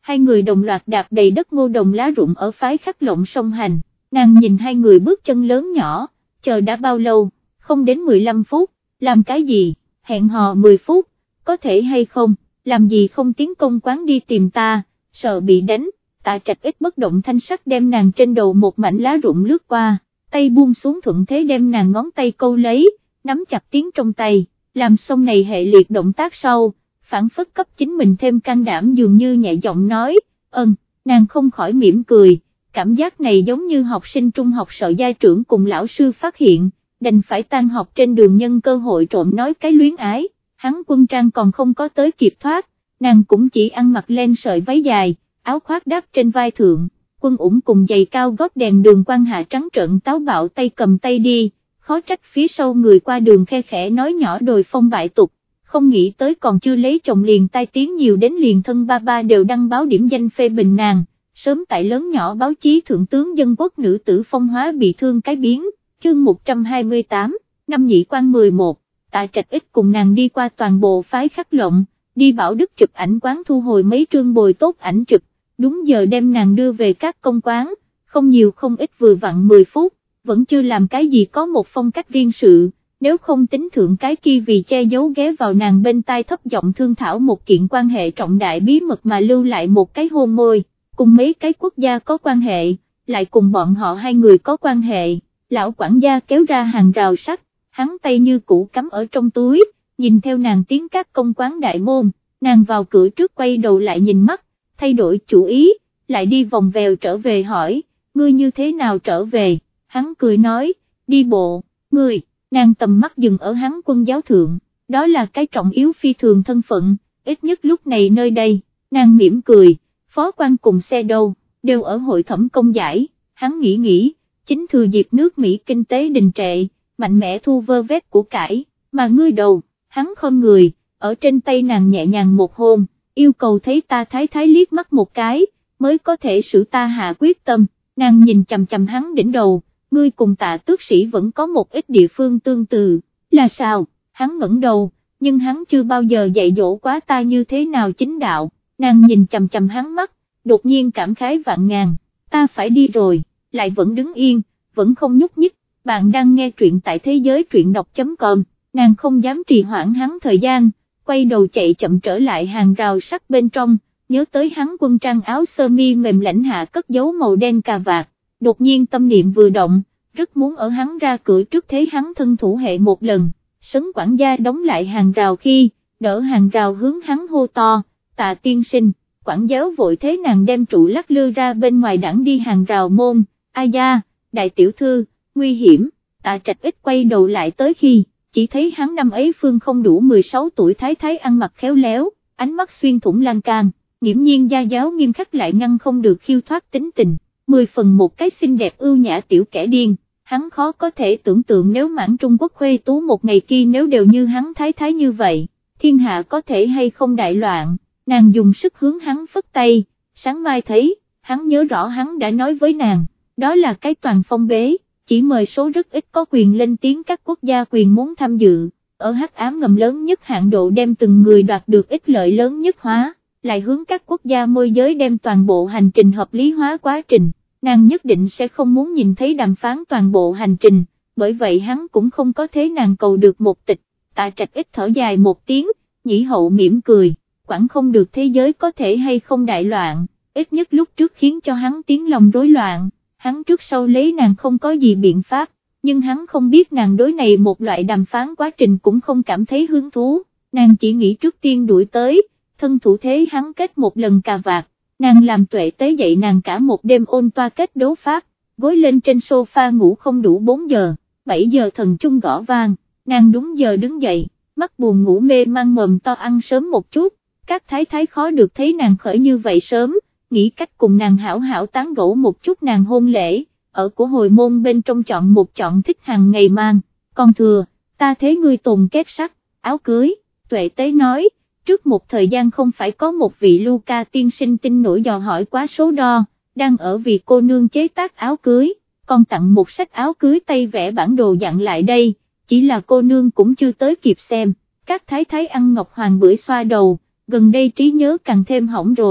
A: hai người đồng loạt đạp đầy đất ngô đồng lá rụng ở phái Khắc Lộng song hành, nàng nhìn hai người bước chân lớn nhỏ, chờ đã bao lâu, không đến mười lăm phút, làm cái gì, hẹn hò mười phút, có thể hay không, làm gì không tiến công quán đi tìm ta, sợ bị đánh. Tạ Trạch ít bất động thanh sắc đem nàng trên đầu một mảnh lá rụng lướt qua, tay buông xuống thuận thế đem nàng ngón tay câu lấy, nắm chặt tiếng trong tay, làm xong này hệ liệt động tác sau, phản phất cấp chính mình thêm can đảm dường như nhẹ giọng nói, ơn, nàng không khỏi mỉm cười, cảm giác này giống như học sinh trung học sợ gia trưởng cùng lão sư phát hiện, đành phải tan học trên đường nhân cơ hội trộm nói cái luyến ái, hắn Quân Trang còn không có tới kịp thoát, nàng cũng chỉ ăn mặc lên sợi váy dài, áo khoác đắp trên vai thượng, Quân Ủng cùng giày cao gót đèn đường quan hạ trắng trợn táo bạo tay cầm tay đi, khó trách phía sau người qua đường khe khẽ nói nhỏ đồi phong bại tục, không nghĩ tới còn chưa lấy chồng liền tai tiếng nhiều đến liền thân ba ba đều đăng báo điểm danh phê bình nàng, sớm tại lớn nhỏ báo chí thượng tướng dân quốc nữ tử phong hóa bị thương cái biến, chương một trăm hai mươi tám, năm nhị quan mười một, Tạ Trạch ít cùng nàng đi qua toàn bộ phái Khắc Lộng, đi Bảo Đức chụp ảnh quán thu hồi mấy trương bồi tốt ảnh chụp, đúng giờ đem nàng đưa về các công quán, không nhiều không ít vừa vặn mười phút, vẫn chưa làm cái gì có một phong cách riêng sự, nếu không tính thượng cái kia vì che giấu ghé vào nàng bên tai thấp giọng thương thảo một kiện quan hệ trọng đại bí mật mà lưu lại một cái hôn môi, cùng mấy cái quốc gia có quan hệ, lại cùng bọn họ hai người có quan hệ, lão quản gia kéo ra hàng rào sắt, hắn tay như cũ cắm ở trong túi, nhìn theo nàng tiến các công quán đại môn, nàng vào cửa trước quay đầu lại nhìn mắt, thay đổi chủ ý, lại đi vòng vèo trở về hỏi, ngươi như thế nào trở về, hắn cười nói, đi bộ, ngươi, nàng tầm mắt dừng ở hắn Quân giáo thượng, đó là cái trọng yếu phi thường thân phận, ít nhất lúc này nơi đây, nàng mỉm cười, phó quan cùng xe đâu, đều ở hội thẩm công giải, hắn nghĩ nghĩ, chính thừa dịp nước Mỹ kinh tế đình trệ, mạnh mẽ thu vơ vét của cải, mà ngươi đầu, hắn không người, ở trên tay nàng nhẹ nhàng một hôn, yêu cầu thấy ta thái thái liếc mắt một cái, mới có thể xử ta hạ quyết tâm, nàng nhìn chằm chằm hắn đỉnh đầu, ngươi cùng Tạ tước sĩ vẫn có một ít địa phương tương tự, là sao, hắn ngẩng đầu, nhưng hắn chưa bao giờ dạy dỗ quá ta như thế nào chính đạo, nàng nhìn chằm chằm hắn mắt, đột nhiên cảm khái vạn ngàn, ta phải đi rồi, lại vẫn đứng yên, vẫn không nhúc nhích, bạn đang nghe truyện tại thế giới truyện đọc.com, nàng không dám trì hoãn hắn thời gian, quay đầu chạy chậm trở lại hàng rào sắt bên trong, nhớ tới hắn Quân Trang áo sơ mi mềm lãnh hạ cất dấu màu đen cà vạt, đột nhiên tâm niệm vừa động, rất muốn ở hắn ra cửa trước thế hắn thân thủ hệ một lần, sấn quản gia đóng lại hàng rào khi, đỡ hàng rào hướng hắn hô to, Tạ tiên sinh, quản giáo vội thế nàng đem trụ lắc lư ra bên ngoài đẳng đi hàng rào môn, ai da, đại tiểu thư, nguy hiểm, Tạ Trạch ít quay đầu lại tới khi, chỉ thấy hắn năm ấy phương không đủ mười sáu tuổi thái thái ăn mặc khéo léo, ánh mắt xuyên thủng lan can, nghiễm nhiên gia giáo nghiêm khắc lại ngăn không được khiêu thoát tính tình, mười phần một cái xinh đẹp ưu nhã tiểu kẻ điên, hắn khó có thể tưởng tượng nếu mãn Trung Quốc khuê tú một ngày kia nếu đều như hắn thái thái như vậy, thiên hạ có thể hay không đại loạn, nàng dùng sức hướng hắn phất tay, sáng mai thấy, hắn nhớ rõ hắn đã nói với nàng, đó là cái toàn phong bế, chỉ mời số rất ít có quyền lên tiếng các quốc gia quyền muốn tham dự, ở hắc ám ngầm lớn nhất hạn độ đem từng người đoạt được ích lợi lớn nhất hóa, lại hướng các quốc gia môi giới đem toàn bộ hành trình hợp lý hóa quá trình, nàng nhất định sẽ không muốn nhìn thấy đàm phán toàn bộ hành trình, bởi vậy hắn cũng không có thế nàng cầu được một tịch, Tạ Trạch ít thở dài một tiếng, nhĩ hậu mỉm cười, quản không được thế giới có thể hay không đại loạn, ít nhất lúc trước khiến cho hắn tiếng lòng rối loạn. Hắn trước sau lấy nàng không có gì biện pháp, nhưng hắn không biết nàng đối này một loại đàm phán quá trình cũng không cảm thấy hứng thú, nàng chỉ nghĩ trước tiên đuổi tới, thân thủ thế hắn kết một lần cà vạt, nàng làm tuệ tế dậy nàng cả một đêm ôn toa kết đấu pháp, gối lên trên sofa ngủ không đủ bốn giờ, bảy giờ thần chung gõ vang, nàng đúng giờ đứng dậy, mắt buồn ngủ mê mang mồm to ăn sớm một chút, các thái thái khó được thấy nàng khởi như vậy sớm, nghĩ cách cùng nàng hảo hảo tán gẫu một chút nàng hôn lễ, ở của hồi môn bên trong chọn một chọn thích hàng ngày mang, con thừa, ta thế ngươi tồn kết sắt, áo cưới, tuệ tế nói, trước một thời gian không phải có một vị Luca tiên sinh tin nổi dò hỏi quá số đo, đang ở vì cô nương chế tác áo cưới, còn tặng một sách áo cưới tay vẽ bản đồ dặn lại đây, chỉ là cô nương cũng chưa tới kịp xem, các thái thái ăn ngọc hoàng bưởi xoa đầu, gần đây trí nhớ càng thêm hỏng rồi.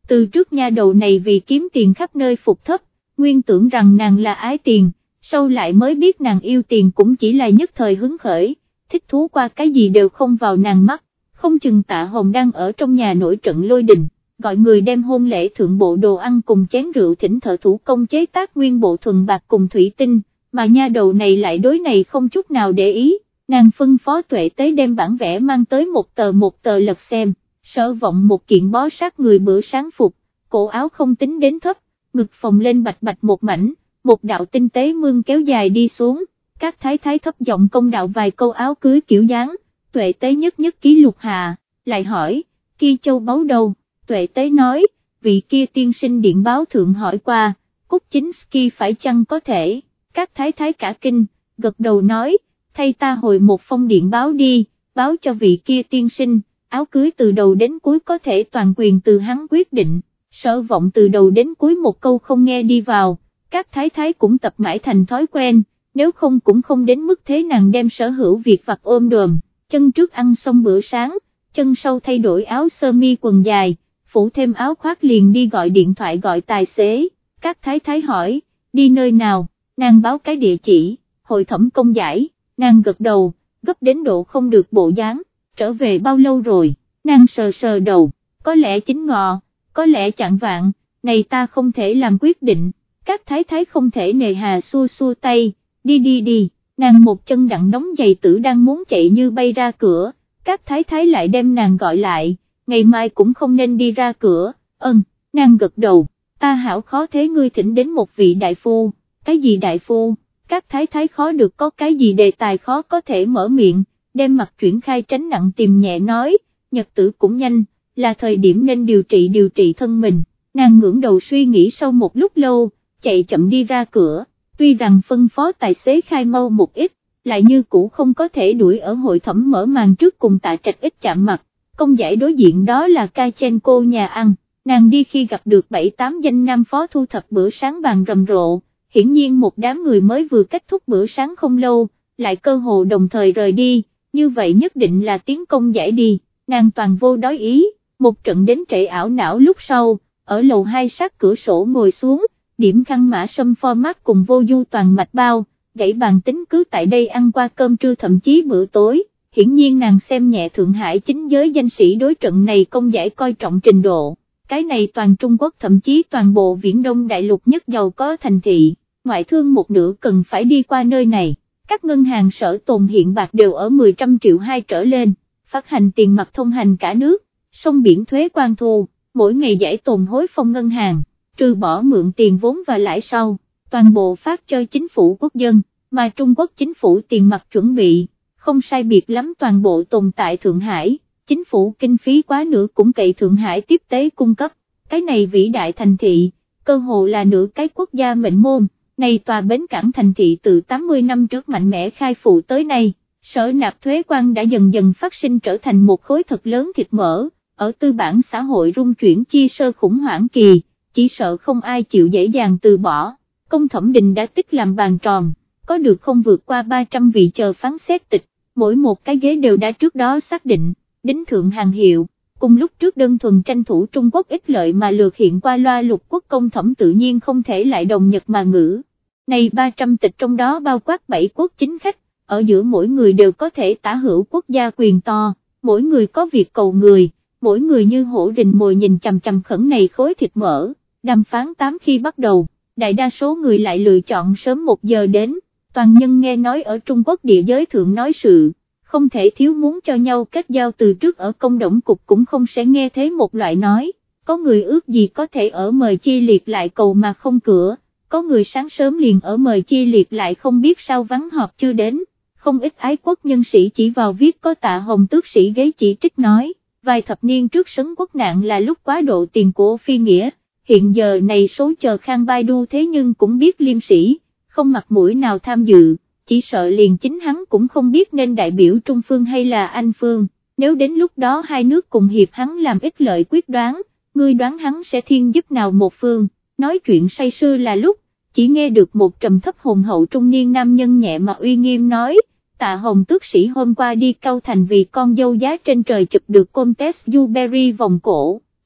A: từ trước nha đầu này vì kiếm tiền khắp nơi phục thấp, nguyên tưởng rằng nàng là ái tiền, sau lại mới biết nàng yêu tiền cũng chỉ là nhất thời hứng khởi, thích thú qua cái gì đều không vào nàng mắt, không chừng Tạ Hồng đang ở trong nhà nổi trận lôi đình, gọi người đem hôn lễ thượng bộ đồ ăn cùng chén rượu thỉnh thợ thủ công chế tác nguyên bộ thuần bạc cùng thủy tinh, mà nha đầu này lại đối này không chút nào để ý, nàng phân phó Tuệ Tế đem bản vẽ mang tới một tờ một tờ lật xem, Sở Vọng một kiện bó sát người bữa sáng phục, cổ áo không tính đến thấp, ngực phồng lên bạch bạch một mảnh, một đạo tinh tế mương kéo dài đi xuống, các thái thái thấp giọng công đạo vài câu áo cưới kiểu dáng, Tuệ Tế nhất nhất ký lục hạ, lại hỏi, kia châu báu đâu, Tuệ Tế nói, vị kia tiên sinh điện báo thượng hỏi qua, Cúc Chính Ski phải chăng có thể, các thái thái cả kinh, gật đầu nói, thay ta hồi một phong điện báo đi, báo cho vị kia tiên sinh, áo cưới từ đầu đến cuối có thể toàn quyền từ hắn quyết định, Sở Vọng từ đầu đến cuối một câu không nghe đi vào, các thái thái cũng tập mãi thành thói quen, nếu không cũng không đến mức thế nàng đem sở hữu việc vặt ôm đồm, chân trước ăn xong bữa sáng, chân sau thay đổi áo sơ mi quần dài, phủ thêm áo khoác liền đi gọi điện thoại gọi tài xế, các thái thái hỏi, đi nơi nào, nàng báo cái địa chỉ, hội thẩm công giải, nàng gật đầu, gấp đến độ không được bộ dáng, trở về bao lâu rồi, nàng sờ sờ đầu, có lẽ chín ngọ, có lẽ chạng vạng, này ta không thể làm quyết định, các thái thái không thể nề hà xua xua tay, đi đi đi, nàng một chân đặng đóng giày tử đang muốn chạy như bay ra cửa, các thái thái lại đem nàng gọi lại, ngày mai cũng không nên đi ra cửa, ân, nàng gật đầu, ta hảo khó thế ngươi thỉnh đến một vị đại phu, cái gì đại phu, các thái thái khó được có cái gì đề tài khó có thể mở miệng, đem mặt chuyển khai tránh nặng tìm nhẹ nói, nhật tử cũng nhanh, là thời điểm nên điều trị điều trị thân mình, nàng ngưỡng đầu suy nghĩ sau một lúc lâu, chạy chậm đi ra cửa, tuy rằng phân phó tài xế khai mau một ít, lại như cũ không có thể đuổi ở hội thẩm mở màn trước cùng Tạ Trạch ít chạm mặt, công giải đối diện đó là Kachenko nhà ăn, nàng đi khi gặp được bảy tám danh nam phó thu thập bữa sáng bàn rầm rộ, hiển nhiên một đám người mới vừa kết thúc bữa sáng không lâu, lại cơ hồ đồng thời rời đi, như vậy nhất định là tiến công giải đi, nàng toàn vô đói ý, một trận đến trễ ảo não lúc sau, ở lầu hai sát cửa sổ ngồi xuống, điểm khăn mã sâm format cùng vô du toàn mạch bao, gãy bàn tính cứ tại đây ăn qua cơm trưa thậm chí bữa tối, hiển nhiên nàng xem nhẹ Thượng Hải chính giới danh sĩ đối trận này công giải coi trọng trình độ, cái này toàn Trung Quốc thậm chí toàn bộ Viễn Đông Đại Lục nhất giàu có thành thị, ngoại thương một nửa cần phải đi qua nơi này, các ngân hàng sở tồn hiện bạc đều ở mười trăm triệu hai trở lên, phát hành tiền mặt thông hành cả nước, sông biển thuế quan thu, mỗi ngày giải tồn hối phong ngân hàng, trừ bỏ mượn tiền vốn và lãi sau, toàn bộ phát cho chính phủ quốc dân, mà Trung Quốc chính phủ tiền mặt chuẩn bị, không sai biệt lắm toàn bộ tồn tại Thượng Hải, chính phủ kinh phí quá nửa cũng cậy Thượng Hải tiếp tế cung cấp, cái này vĩ đại thành thị, cơ hồ là nửa cái quốc gia mệnh môn, này tòa bến cảng thành thị từ tám mươi năm trước mạnh mẽ khai phụ tới nay, sở nạp thuế quan đã dần dần phát sinh trở thành một khối thật lớn thịt mỡ, ở tư bản xã hội rung chuyển chi sơ khủng hoảng kỳ, chỉ sợ không ai chịu dễ dàng từ bỏ, công thẩm đình đã tích làm bàn tròn, có được không vượt qua ba trăm vị chờ phán xét tịch, mỗi một cái ghế đều đã trước đó xác định, đính thượng hàng hiệu, cùng lúc trước đơn thuần tranh thủ Trung Quốc ích lợi mà lược hiện qua loa lục quốc công thẩm tự nhiên không thể lại đồng nhật mà ngữ. Này ba trăm tịch trong đó bao quát bảy quốc chính khách, ở giữa mỗi người đều có thể tả hữu quốc gia quyền to, mỗi người có việc cầu người, mỗi người như hổ rình mồi nhìn chằm chằm khẩn này khối thịt mỡ, đàm phán tám khi bắt đầu, đại đa số người lại lựa chọn sớm một giờ đến, toàn nhân nghe nói ở Trung Quốc địa giới thượng nói sự, không thể thiếu muốn cho nhau kết giao từ trước ở công động cục cũng không sẽ nghe thế một loại nói, có người ước gì có thể ở mời chi liệt lại cầu mà không cửa. Có người sáng sớm liền ở mời chi liệt lại không biết sao vắng họp chưa đến, không ít ái quốc nhân sĩ chỉ vào viết có Tạ Hồng tước sĩ ghế chỉ trích nói, vài thập niên trước sấn quốc nạn là lúc quá độ tiền của phi nghĩa, hiện giờ này số chờ Khang Baidu thế nhưng cũng biết liêm sĩ, không mặt mũi nào tham dự, chỉ sợ liền chính hắn cũng không biết nên đại biểu Trung Phương hay là Anh Phương, nếu đến lúc đó hai nước cùng hiệp hắn làm ích lợi quyết đoán, ngươi đoán hắn sẽ thiên giúp nào một phương. Nói chuyện say sưa là lúc, chỉ nghe được một trầm thấp hùng hậu trung niên nam nhân nhẹ mà uy nghiêm nói, Tạ Hồng tước sĩ hôm qua đi Cao Thành vì con dâu giá trên trời chụp được contest Blueberry vòng cổ,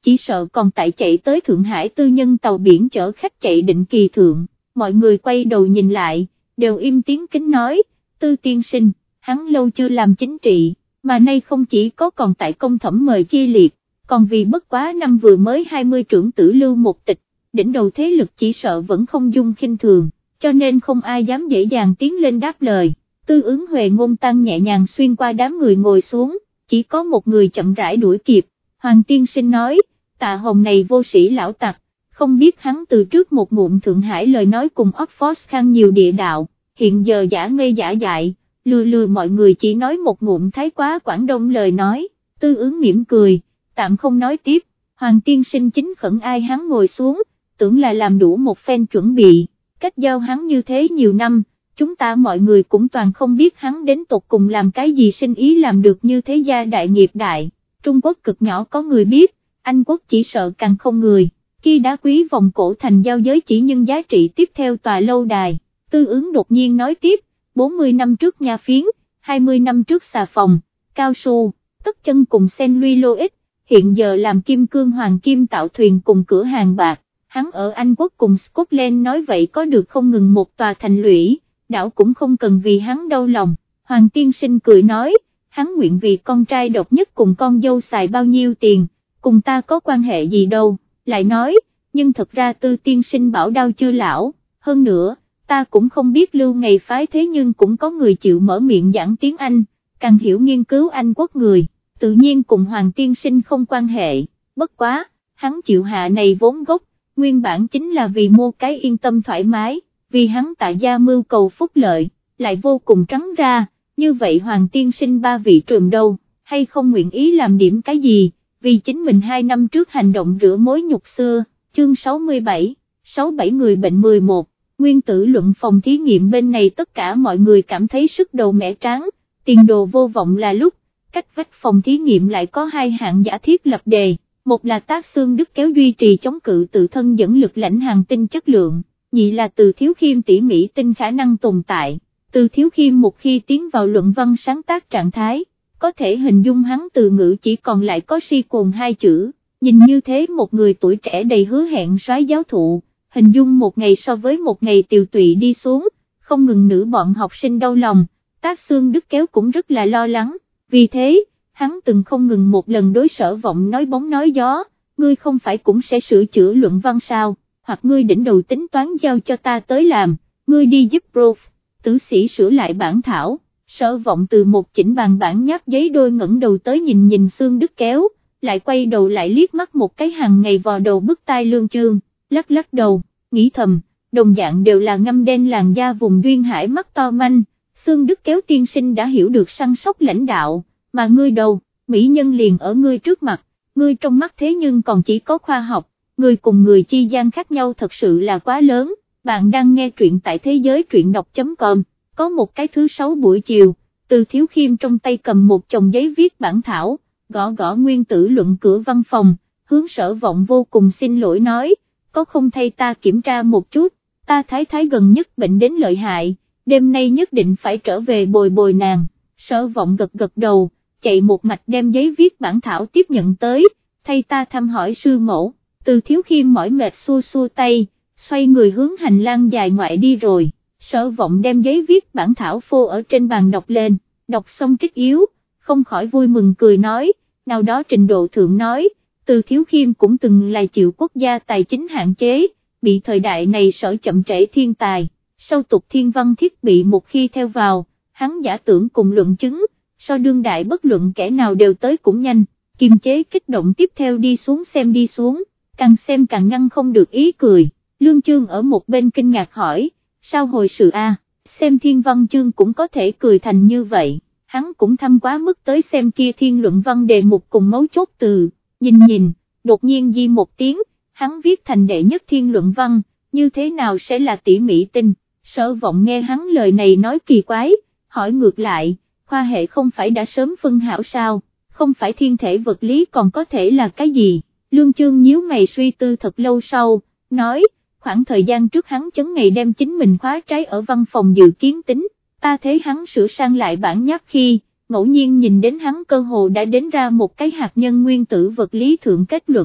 A: chỉ sợ còn tại chạy tới Thượng Hải tư nhân tàu biển chở khách chạy định kỳ thượng, mọi người quay đầu nhìn lại, đều im tiếng kính nói, Tư tiên sinh, hắn lâu chưa làm chính trị, mà nay không chỉ có còn tại công thẩm mời chi liệt, còn vì bất quá năm vừa mới hai mươi trưởng tử lưu một tịch, đỉnh đầu thế lực chỉ sợ vẫn không dung khinh thường, cho nên không ai dám dễ dàng tiến lên đáp lời. Tư ứng Huệ Ngôn Tăng nhẹ nhàng xuyên qua đám người ngồi xuống, chỉ có một người chậm rãi đuổi kịp, Hoàng tiên sinh nói, Tạ Hồng này vô sĩ lão tặc, không biết hắn từ trước một ngụm Thượng Hải lời nói cùng Oxford khang nhiều địa đạo, hiện giờ giả ngây giả dại, lừa lừa mọi người chỉ nói một ngụm Thái quá Quảng Đông lời nói. Tư ứng mỉm cười, tạm không nói tiếp, Hoàng tiên sinh chính khẩn ai hắn ngồi xuống, tưởng là làm đủ một phen chuẩn bị, cách giao hắn như thế nhiều năm, chúng ta mọi người cũng toàn không biết hắn đến tột cùng làm cái gì sinh ý làm được như thế gia đại nghiệp đại, Trung Quốc cực nhỏ có người biết, Anh Quốc chỉ sợ càng không người, khi đá quý vòng cổ thành giao giới chỉ nhưng giá trị tiếp theo tòa lâu đài. Tư ứng đột nhiên nói tiếp, bốn mươi năm trước nha phiến, hai mươi năm trước xà phòng, cao su, tất chân cùng celluloid, hiện giờ làm kim cương hoàng kim tạo thuyền cùng cửa hàng bạc, hắn ở Anh Quốc cùng Scotland nói vậy có được không ngừng một tòa thành lũy, đảo cũng không cần vì hắn đau lòng. Hoàng tiên sinh cười nói, hắn nguyện vì con trai độc nhất cùng con dâu xài bao nhiêu tiền, cùng ta có quan hệ gì đâu, lại nói, nhưng thật ra Tư tiên sinh bảo đau chưa lão, hơn nữa, ta cũng không biết lưu ngày phái thế nhưng cũng có người chịu mở miệng giảng tiếng Anh, càng hiểu nghiên cứu Anh Quốc người, tự nhiên cùng Hoàng tiên sinh không quan hệ, bất quá, hắn chịu hạ này vốn gốc, nguyên bản chính là vì mua cái yên tâm thoải mái, vì hắn Tạ gia mưu cầu phúc lợi, lại vô cùng trắng ra, như vậy Hoàng tiên sinh ba vị trùm đâu, hay không nguyện ý làm điểm cái gì, vì chính mình hai năm trước hành động rửa mối nhục xưa. Chương sáu mươi bảy, sáu bảy người bệnh mười một, nguyên tử luận phòng thí nghiệm bên này tất cả mọi người cảm thấy sức đầu mẻ tráng, tiền đồ vô vọng là lúc, cách vách phòng thí nghiệm lại có hai hạng giả thiết lập đề, một là tác xương đứt kéo duy trì chống cự tự thân dẫn lực lãnh hàng tinh chất lượng, nhị là Từ Thiếu Khiêm tỉ mỉ tinh khả năng tồn tại. Từ Thiếu Khiêm một khi tiến vào luận văn sáng tác trạng thái, có thể hình dung hắn từ ngữ chỉ còn lại có si cồn hai chữ. Nhìn như thế một người tuổi trẻ đầy hứa hẹn soái giáo thụ, hình dung một ngày so với một ngày tiều tụy đi xuống, không ngừng nữ bọn học sinh đau lòng, tác xương đứt kéo cũng rất là lo lắng, vì thế, hắn từng không ngừng một lần đối Sở Vọng nói bóng nói gió, ngươi không phải cũng sẽ sửa chữa luận văn sao, hoặc ngươi đỉnh đầu tính toán giao cho ta tới làm, ngươi đi giúp prof, tử sĩ sửa lại bản thảo. Sở Vọng từ một chỉnh bàn bản nháp giấy đôi ngẩng đầu tới nhìn nhìn xương đứt kéo, lại quay đầu lại liếc mắt một cái hàng ngày vò đầu bứt tai Lương Chương, lắc lắc đầu, nghĩ thầm, đồng dạng đều là ngăm đen làn da vùng duyên hải mắt to manh, xương đứt kéo tiên sinh đã hiểu được săn sóc lãnh đạo, mà ngươi đâu, mỹ nhân liền ở ngươi trước mặt, ngươi trong mắt thế nhưng còn chỉ có khoa học, người cùng người chi gian khác nhau thật sự là quá lớn. Bạn đang nghe truyện tại thế giới truyện đọc chấm com, có một cái thứ sáu buổi chiều, Từ Thiếu Khiêm trong tay cầm một chồng giấy viết bản thảo, gõ gõ nguyên tử luận cửa văn phòng, hướng Sở Vọng vô cùng xin lỗi nói, có không thay ta kiểm tra một chút, ta thái thái gần nhất bệnh đến lợi hại, đêm nay nhất định phải trở về bồi bồi nàng. Sở Vọng gật gật đầu, chạy một mạch đem giấy viết bản thảo tiếp nhận tới, thay ta thăm hỏi sư mẫu. Từ Thiếu Khiêm mỏi mệt xua xua tay, xoay người hướng hành lang dài ngoại đi rồi. Sở Vọng đem giấy viết bản thảo phô ở trên bàn đọc lên, đọc xong trích yếu, không khỏi vui mừng cười nói, nào đó trình độ thượng nói, Từ Thiếu Khiêm cũng từng là chịu quốc gia tài chính hạn chế, bị thời đại này sở chậm trễ thiên tài, sau tục thiên văn thiết bị một khi theo vào, hắn giả tưởng cùng luận chứng, so đương đại bất luận kẻ nào đều tới cũng nhanh, kiềm chế kích động tiếp theo đi xuống xem đi xuống, càng xem càng ngăn không được ý cười. Lương Chương ở một bên kinh ngạc hỏi, sao hồi sự a? Xem thiên văn chương cũng có thể cười thành như vậy, hắn cũng thăm quá mức tới xem kia thiên luận văn đề mục cùng mấu chốt từ, nhìn nhìn, đột nhiên di một tiếng, hắn viết thành đệ nhất thiên luận văn, như thế nào sẽ là tỉ mỉ tinh. Sở Vọng nghe hắn lời này nói kỳ quái, hỏi ngược lại, khoa hệ không phải đã sớm phân hảo sao, không phải thiên thể vật lý còn có thể là cái gì? Lương Chương nhíu mày suy tư thật lâu sau, nói, khoảng thời gian trước hắn chấn ngày đem chính mình khóa trái ở văn phòng dự kiến tính, ta thấy hắn sửa sang lại bản nháp khi, ngẫu nhiên nhìn đến hắn cơ hồ đã đến ra một cái hạt nhân nguyên tử vật lý thượng kết luận,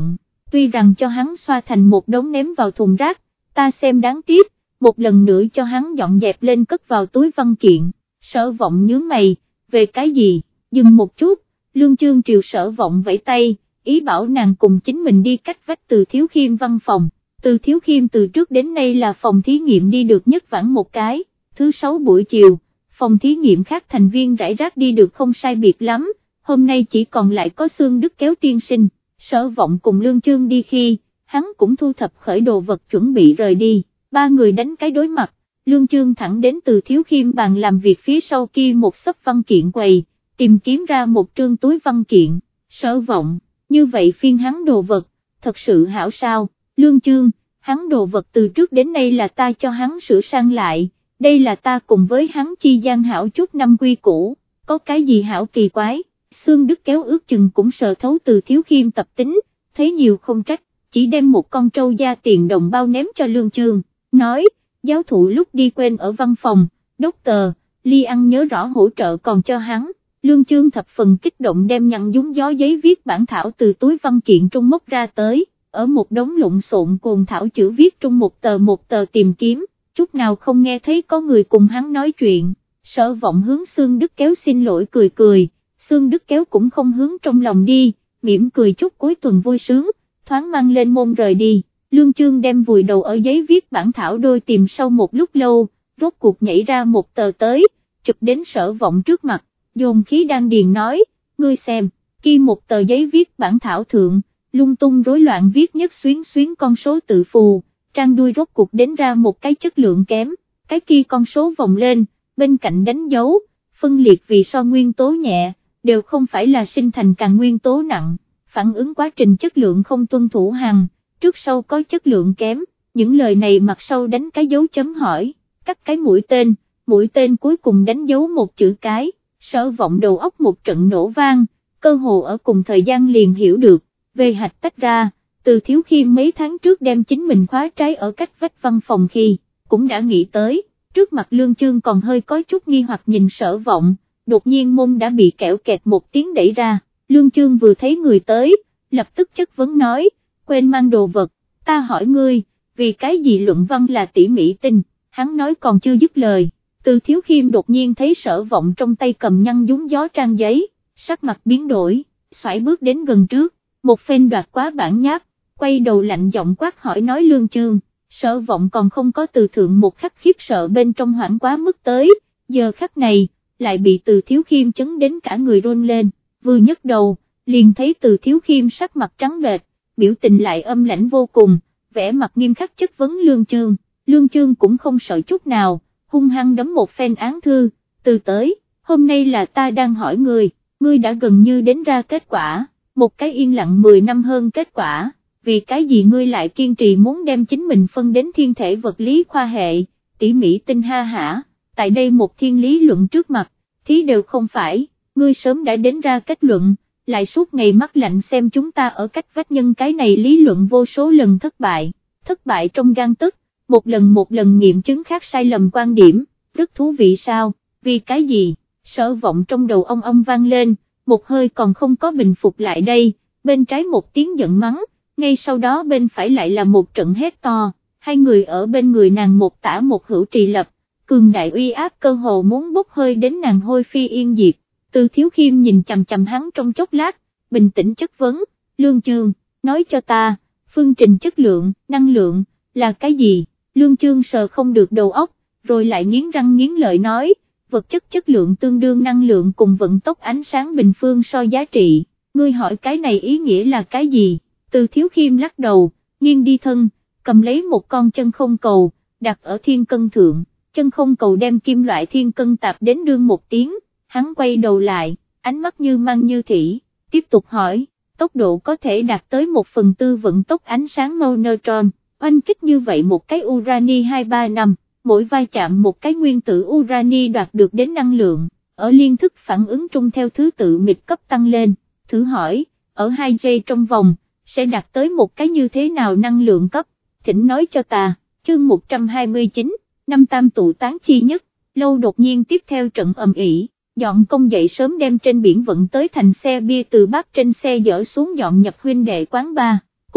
A: tuy rằng cho hắn xoa thành một đống ném vào thùng rác, ta xem đáng tiếc, một lần nữa cho hắn dọn dẹp lên cất vào túi văn kiện. Sở Vọng nhướng mày, về cái gì, dừng một chút, Lương Chương triều Sở Vọng vẫy tay, ý bảo nàng cùng chính mình đi cách vách Từ Thiếu Khiêm văn phòng. Từ Thiếu Khiêm từ trước đến nay là phòng thí nghiệm đi được nhất vãng một cái, thứ sáu buổi chiều, phòng thí nghiệm khác thành viên rải rác đi được không sai biệt lắm, hôm nay chỉ còn lại có Xương Đức Kéo tiên sinh. Sở Vọng cùng Lương Chương đi khi, hắn cũng thu thập khởi đồ vật chuẩn bị rời đi, ba người đánh cái đối mặt, Lương Chương thẳng đến Từ Thiếu Khiêm bàn làm việc phía sau kia một xấp văn kiện quầy, tìm kiếm ra một trương túi văn kiện. Sở Vọng, như vậy phiên hắn đồ vật, thật sự hảo sao? Lương Chương, hắn đồ vật từ trước đến nay là ta cho hắn sửa sang lại, đây là ta cùng với hắn chi gian hảo chút năm quy củ, có cái gì hảo kỳ quái? Xương Đức Kéo ước chừng cũng sợ thấu Từ Thiếu Khiêm tập tính, thấy nhiều không trách, chỉ đem một con trâu da tiền đồng bao ném cho Lương Chương, nói, giáo thụ lúc đi quên ở văn phòng, Doctor, Ly ăn nhớ rõ hỗ trợ còn cho hắn. Lương Chương thập phần kích động đem nhăn nhúng gió giấy viết bản thảo từ túi văn kiện trung móc ra tới, ở một đống lộn xộn cồn thảo chữ viết trung một tờ một tờ tìm kiếm, chút nào không nghe thấy có người cùng hắn nói chuyện. Sở Vọng hướng Xương Đức Kéo xin lỗi cười cười, Xương Đức Kéo cũng không hướng trong lòng đi, mỉm cười chúc cuối tuần vui sướng, thoáng mang lên môn rời đi. Lương Chương đem vùi đầu ở giấy viết bản thảo đôi tìm sau một lúc lâu, rốt cuộc nhảy ra một tờ tới, chụp đến Sở Vọng trước mặt, dồn khí đang điền nói, ngươi xem, kia một tờ giấy viết bản thảo thượng, lung tung rối loạn viết nhất xuyến xuyến con số tự phù, trang đuôi rốt cuộc đến ra một cái chất lượng kém, cái kia con số vòng lên, bên cạnh đánh dấu, phân liệt vì so nguyên tố nhẹ, đều không phải là sinh thành càng nguyên tố nặng, phản ứng quá trình chất lượng không tuân thủ hằng, trước sau có chất lượng kém, những lời này mặt sau đánh cái dấu chấm hỏi, cắt cái mũi tên, mũi tên cuối cùng đánh dấu một chữ cái. Sở Vọng đầu óc một trận nổ vang, cơ hồ ở cùng thời gian liền hiểu được, về hạch tách ra, Từ Thiếu Khiêm mấy tháng trước đem chính mình khóa trái ở cách vách văn phòng khi, cũng đã nghĩ tới, trước mặt Lương Chương còn hơi có chút nghi hoặc nhìn Sở Vọng, đột nhiên môn đã bị kẹo kẹt một tiếng đẩy ra, Lương Chương vừa thấy người tới, lập tức chất vấn nói, quên mang đồ vật, ta hỏi ngươi, vì cái gì luận văn là tỉ mỉ tinh, hắn nói còn chưa dứt lời. Từ Thiếu Khiêm đột nhiên thấy Sở Vọng trong tay cầm nhăn nhúng gió trang giấy, sắc mặt biến đổi, xoải bước đến gần trước, một phen đoạt quá bản nháp, quay đầu lạnh giọng quát hỏi nói Lương Chương. Sở Vọng còn không có từ thượng một khắc khiếp sợ bên trong hoảng quá mức tới, giờ khắc này, lại bị Từ Thiếu Khiêm chấn đến cả người run lên, vừa nhấc đầu, liền thấy Từ Thiếu Khiêm sắc mặt trắng bệch, biểu tình lại âm lãnh vô cùng, vẻ mặt nghiêm khắc chất vấn Lương Chương. Lương Chương cũng không sợ chút nào, hung hăng đấm một phen án thư, từ tới, hôm nay là ta đang hỏi ngươi, ngươi đã gần như đến ra kết quả, một cái yên lặng mười năm hơn kết quả, vì cái gì ngươi lại kiên trì muốn đem chính mình phân đến thiên thể vật lý khoa hệ, tỉ mỉ tinh ha hả, tại đây một thiên lý luận trước mặt, thí đều không phải, ngươi sớm đã đến ra kết luận, lại suốt ngày mắt lạnh xem chúng ta ở cách vách nhân cái này lý luận vô số lần thất bại, thất bại trong gang tấc. Một lần một lần nghiệm chứng khác sai lầm quan điểm, rất thú vị sao, vì cái gì, Sở Vọng trong đầu ông ông vang lên, một hơi còn không có bình phục lại đây, bên trái một tiếng giận mắng, ngay sau đó bên phải lại là một trận hét to, hai người ở bên người nàng một tả một hữu trì lập, cường đại uy áp cơ hồ muốn bốc hơi đến nàng hôi phi yên diệt. Từ Thiếu Khiêm nhìn chằm chằm hắn trong chốc lát, bình tĩnh chất vấn, Lương Chương, nói cho ta, phương trình chất lượng, năng lượng, là cái gì? Lương Chương sờ không được đầu óc, rồi lại nghiến răng nghiến lợi nói, vật chất chất lượng tương đương năng lượng cùng vận tốc ánh sáng bình phương so giá trị, ngươi hỏi cái này ý nghĩa là cái gì? Từ Thiếu Khiêm lắc đầu, nghiêng đi thân, cầm lấy một con chân không cầu, đặt ở thiên cân thượng, chân không cầu đem kim loại thiên cân tạp đến đương một tiếng, hắn quay đầu lại, ánh mắt như mang như thỉ, tiếp tục hỏi, tốc độ có thể đạt tới một phần tư vận tốc ánh sáng màu neutron. Oanh kích như vậy một cái urani hai ba năm, mỗi vai chạm một cái nguyên tử urani đoạt được đến năng lượng, ở liên thức phản ứng trung theo thứ tự mịt cấp tăng lên, thử hỏi, ở hai giây trong vòng, sẽ đạt tới một cái như thế nào năng lượng cấp, thỉnh nói cho ta, chương một trăm hai mươi chín, năm tam tụ tán chi nhất, lâu đột nhiên tiếp theo trận ầm ĩ, dọn công dậy sớm đem trên biển vận tới thành xe bia từ Bắc trên xe dỡ xuống dọn nhập huynh đệ quán bar.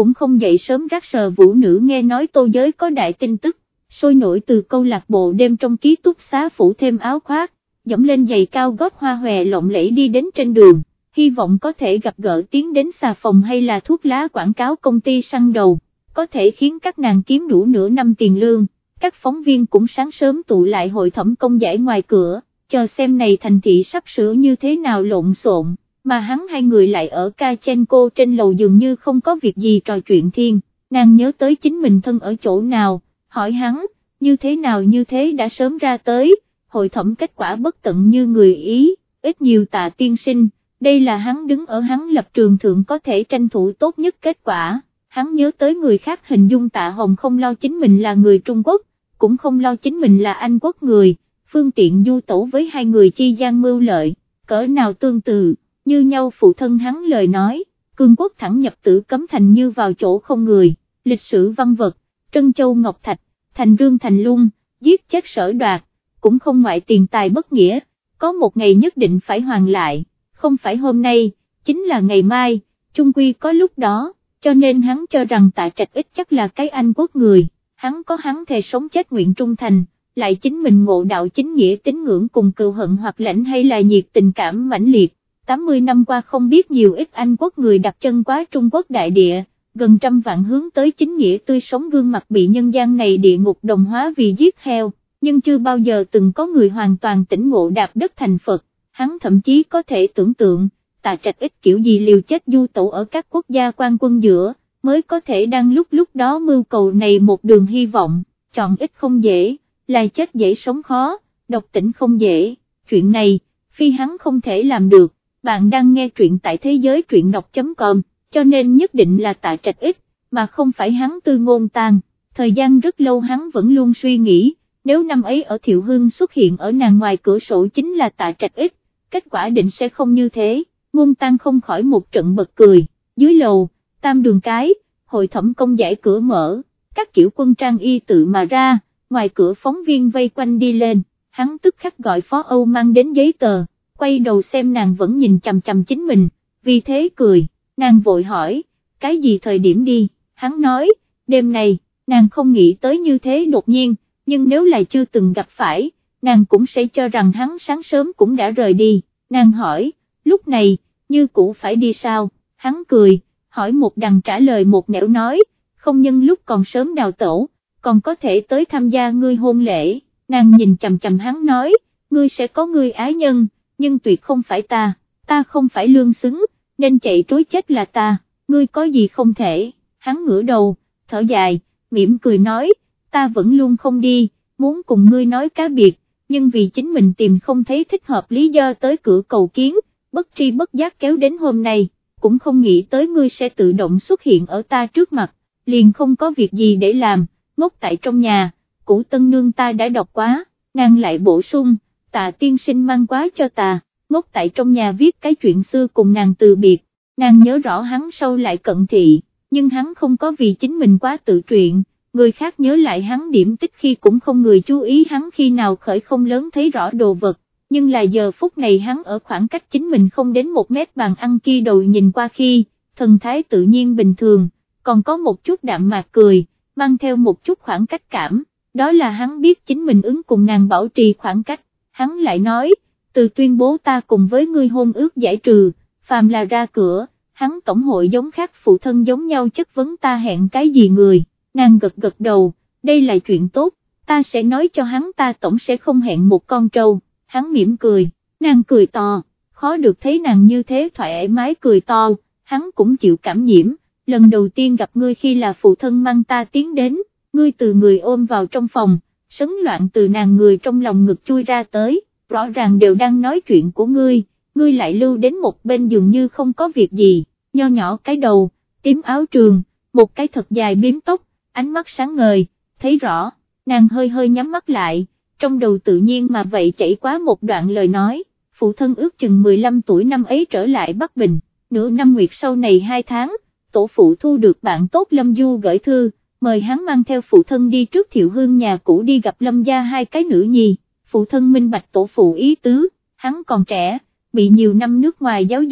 A: cũng không dậy sớm rác sờ vũ nữ nghe nói Tô Giới có đại tin tức, sôi nổi từ câu lạc bộ đêm trong ký túc xá phủ thêm áo khoác, dẫm lên giày cao gót hoa hòe lộng lẫy đi đến trên đường, hy vọng có thể gặp gỡ tiến đến xà phòng hay là thuốc lá quảng cáo công ty xăng dầu, có thể khiến các nàng kiếm đủ nửa năm tiền lương. Các phóng viên cũng sáng sớm tụ lại hội thẩm công giải ngoài cửa, chờ xem này thành thị sắp sửa như thế nào lộn xộn, mà hắn hai người lại ở Kachenko trên lầu dường như không có việc gì trò chuyện thiên, nàng nhớ tới chính mình thân ở chỗ nào, hỏi hắn, như thế nào như thế đã sớm ra tới, hội thẩm kết quả bất tận như người Ý, ít nhiều Tạ tiên sinh, đây là hắn đứng ở hắn lập trường thượng có thể tranh thủ tốt nhất kết quả, hắn nhớ tới người khác hình dung Tạ Hồng không lo chính mình là người Trung Quốc, cũng không lo chính mình là Anh Quốc người, phương tiện du tẩu với hai người chi gian mưu lợi, cỡ nào tương tự, như nhau phụ thân hắn lời nói, cương quốc thẳng nhập tử cấm thành như vào chỗ không người, lịch sử văn vật, Trân Châu Ngọc Thạch, thành rương thành lung, giết chết sở đoạt, cũng không ngoại tiền tài bất nghĩa, có một ngày nhất định phải hoàn lại, không phải hôm nay, chính là ngày mai, chung quy có lúc đó, cho nên hắn cho rằng Tạ Trạch ít chắc là cái Anh Quốc người. Hắn có hắn thề sống chết nguyện trung thành, lại chính mình ngộ đạo chính nghĩa tín ngưỡng cùng cừu hận hoặc lãnh hay là nhiệt tình cảm mãnh liệt, tám mươi năm qua không biết nhiều ít Anh Quốc người đặt chân quá Trung Quốc đại địa, gần trăm vạn hướng tới chính nghĩa tươi sống gương mặt bị nhân gian này địa ngục đồng hóa vì giết heo, nhưng chưa bao giờ từng có người hoàn toàn tỉnh ngộ đạp đất thành Phật, hắn thậm chí có thể tưởng tượng, Tạ Trạch ít kiểu gì liều chết du tẩu ở các quốc gia quan quân giữa, mới có thể đang lúc lúc đó mưu cầu này một đường hy vọng, chọn ít không dễ, là chết dễ sống khó, độc tỉnh không dễ, chuyện này, phi hắn không thể làm được, bạn đang nghe truyện tại thế giới truyện đọc chấm com, cho nên nhất định là Tạ Trạch ít, mà không phải hắn Tư Ngôn Tang, thời gian rất lâu hắn vẫn luôn suy nghĩ, nếu năm ấy ở Thiệu Hưng xuất hiện ở nàng ngoài cửa sổ chính là Tạ Trạch ít, kết quả định sẽ không như thế, Ngôn Tang không khỏi một trận bật cười, dưới lầu, tam đường cái, hội thẩm công giải cửa mở, các kiểu quân trang y tự mà ra, ngoài cửa phóng viên vây quanh đi lên, hắn tức khắc gọi Phó Âu mang đến giấy tờ, quay đầu xem nàng vẫn nhìn chằm chằm chính mình, vì thế cười, nàng vội hỏi, cái gì thời điểm đi, hắn nói, đêm này, nàng không nghĩ tới như thế đột nhiên, nhưng nếu là chưa từng gặp phải, nàng cũng sẽ cho rằng hắn sáng sớm cũng đã rời đi, nàng hỏi, lúc này, như cũ phải đi sao, hắn cười, hỏi một đằng trả lời một nẻo nói, không nhân lúc còn sớm đào tẩu, còn có thể tới tham gia ngươi hôn lễ, nàng nhìn chằm chằm hắn nói, ngươi sẽ có ngươi ái nhân, nhưng tuyệt không phải ta, ta không phải lương xứng, nên chạy trối chết là ta, ngươi có gì không thể, hắn ngửa đầu, thở dài, mỉm cười nói, ta vẫn luôn không đi, muốn cùng ngươi nói cá biệt, nhưng vì chính mình tìm không thấy thích hợp lý do tới cửa cầu kiến, bất tri bất giác kéo đến hôm nay, cũng không nghĩ tới ngươi sẽ tự động xuất hiện ở ta trước mặt, liền không có việc gì để làm, ngốc tại trong nhà, cũ tân nương ta đã đọc quá, nàng lại bổ sung, Tạ tiên sinh mang quá cho ta, ngốc tại trong nhà viết cái chuyện xưa cùng nàng từ biệt, nàng nhớ rõ hắn sau lại cận thị, nhưng hắn không có vì chính mình quá tự truyện, người khác nhớ lại hắn điểm tích khi cũng không người chú ý hắn khi nào khởi không lớn thấy rõ đồ vật, nhưng là giờ phút này hắn ở khoảng cách chính mình không đến một mét bàn ăn kia đầu nhìn qua khi, thần thái tự nhiên bình thường, còn có một chút đạm mạc cười, mang theo một chút khoảng cách cảm, đó là hắn biết chính mình ứng cùng nàng bảo trì khoảng cách, hắn lại nói, từ tuyên bố ta cùng với ngươi hôn ước giải trừ, phàm là ra cửa, hắn tổng hội giống khác phụ thân giống nhau chất vấn ta hẹn cái gì người, nàng gật gật đầu, đây là chuyện tốt, ta sẽ nói cho hắn ta tổng sẽ không hẹn một con trâu, hắn mỉm cười, nàng cười to, khó được thấy nàng như thế thoải mái cười to, hắn cũng chịu cảm nhiễm, lần đầu tiên gặp ngươi khi là phụ thân mang ta tiến đến, ngươi từ người ôm vào trong phòng, sấn loạn từ nàng người trong lòng ngực chui ra tới, rõ ràng đều đang nói chuyện của ngươi, ngươi lại lưu đến một bên dường như không có việc gì, nho nhỏ cái đầu, tím áo trường, một cái thật dài bím tóc, ánh mắt sáng ngời, thấy rõ, nàng hơi hơi nhắm mắt lại, trong đầu tự nhiên mà vậy chảy quá một đoạn lời nói, phụ thân ước chừng mười lăm tuổi năm ấy trở lại Bắc Bình, nửa năm nguyệt sau này hai tháng, tổ phụ thu được bạn tốt Lâm Du gửi thư, mời hắn mang theo phụ thân đi trước Thiệu Hương nhà cũ đi gặp Lâm gia hai cái nữ nhi, phụ thân minh bạch tổ phụ ý tứ, hắn còn trẻ, bị nhiều năm nước ngoài giáo dục,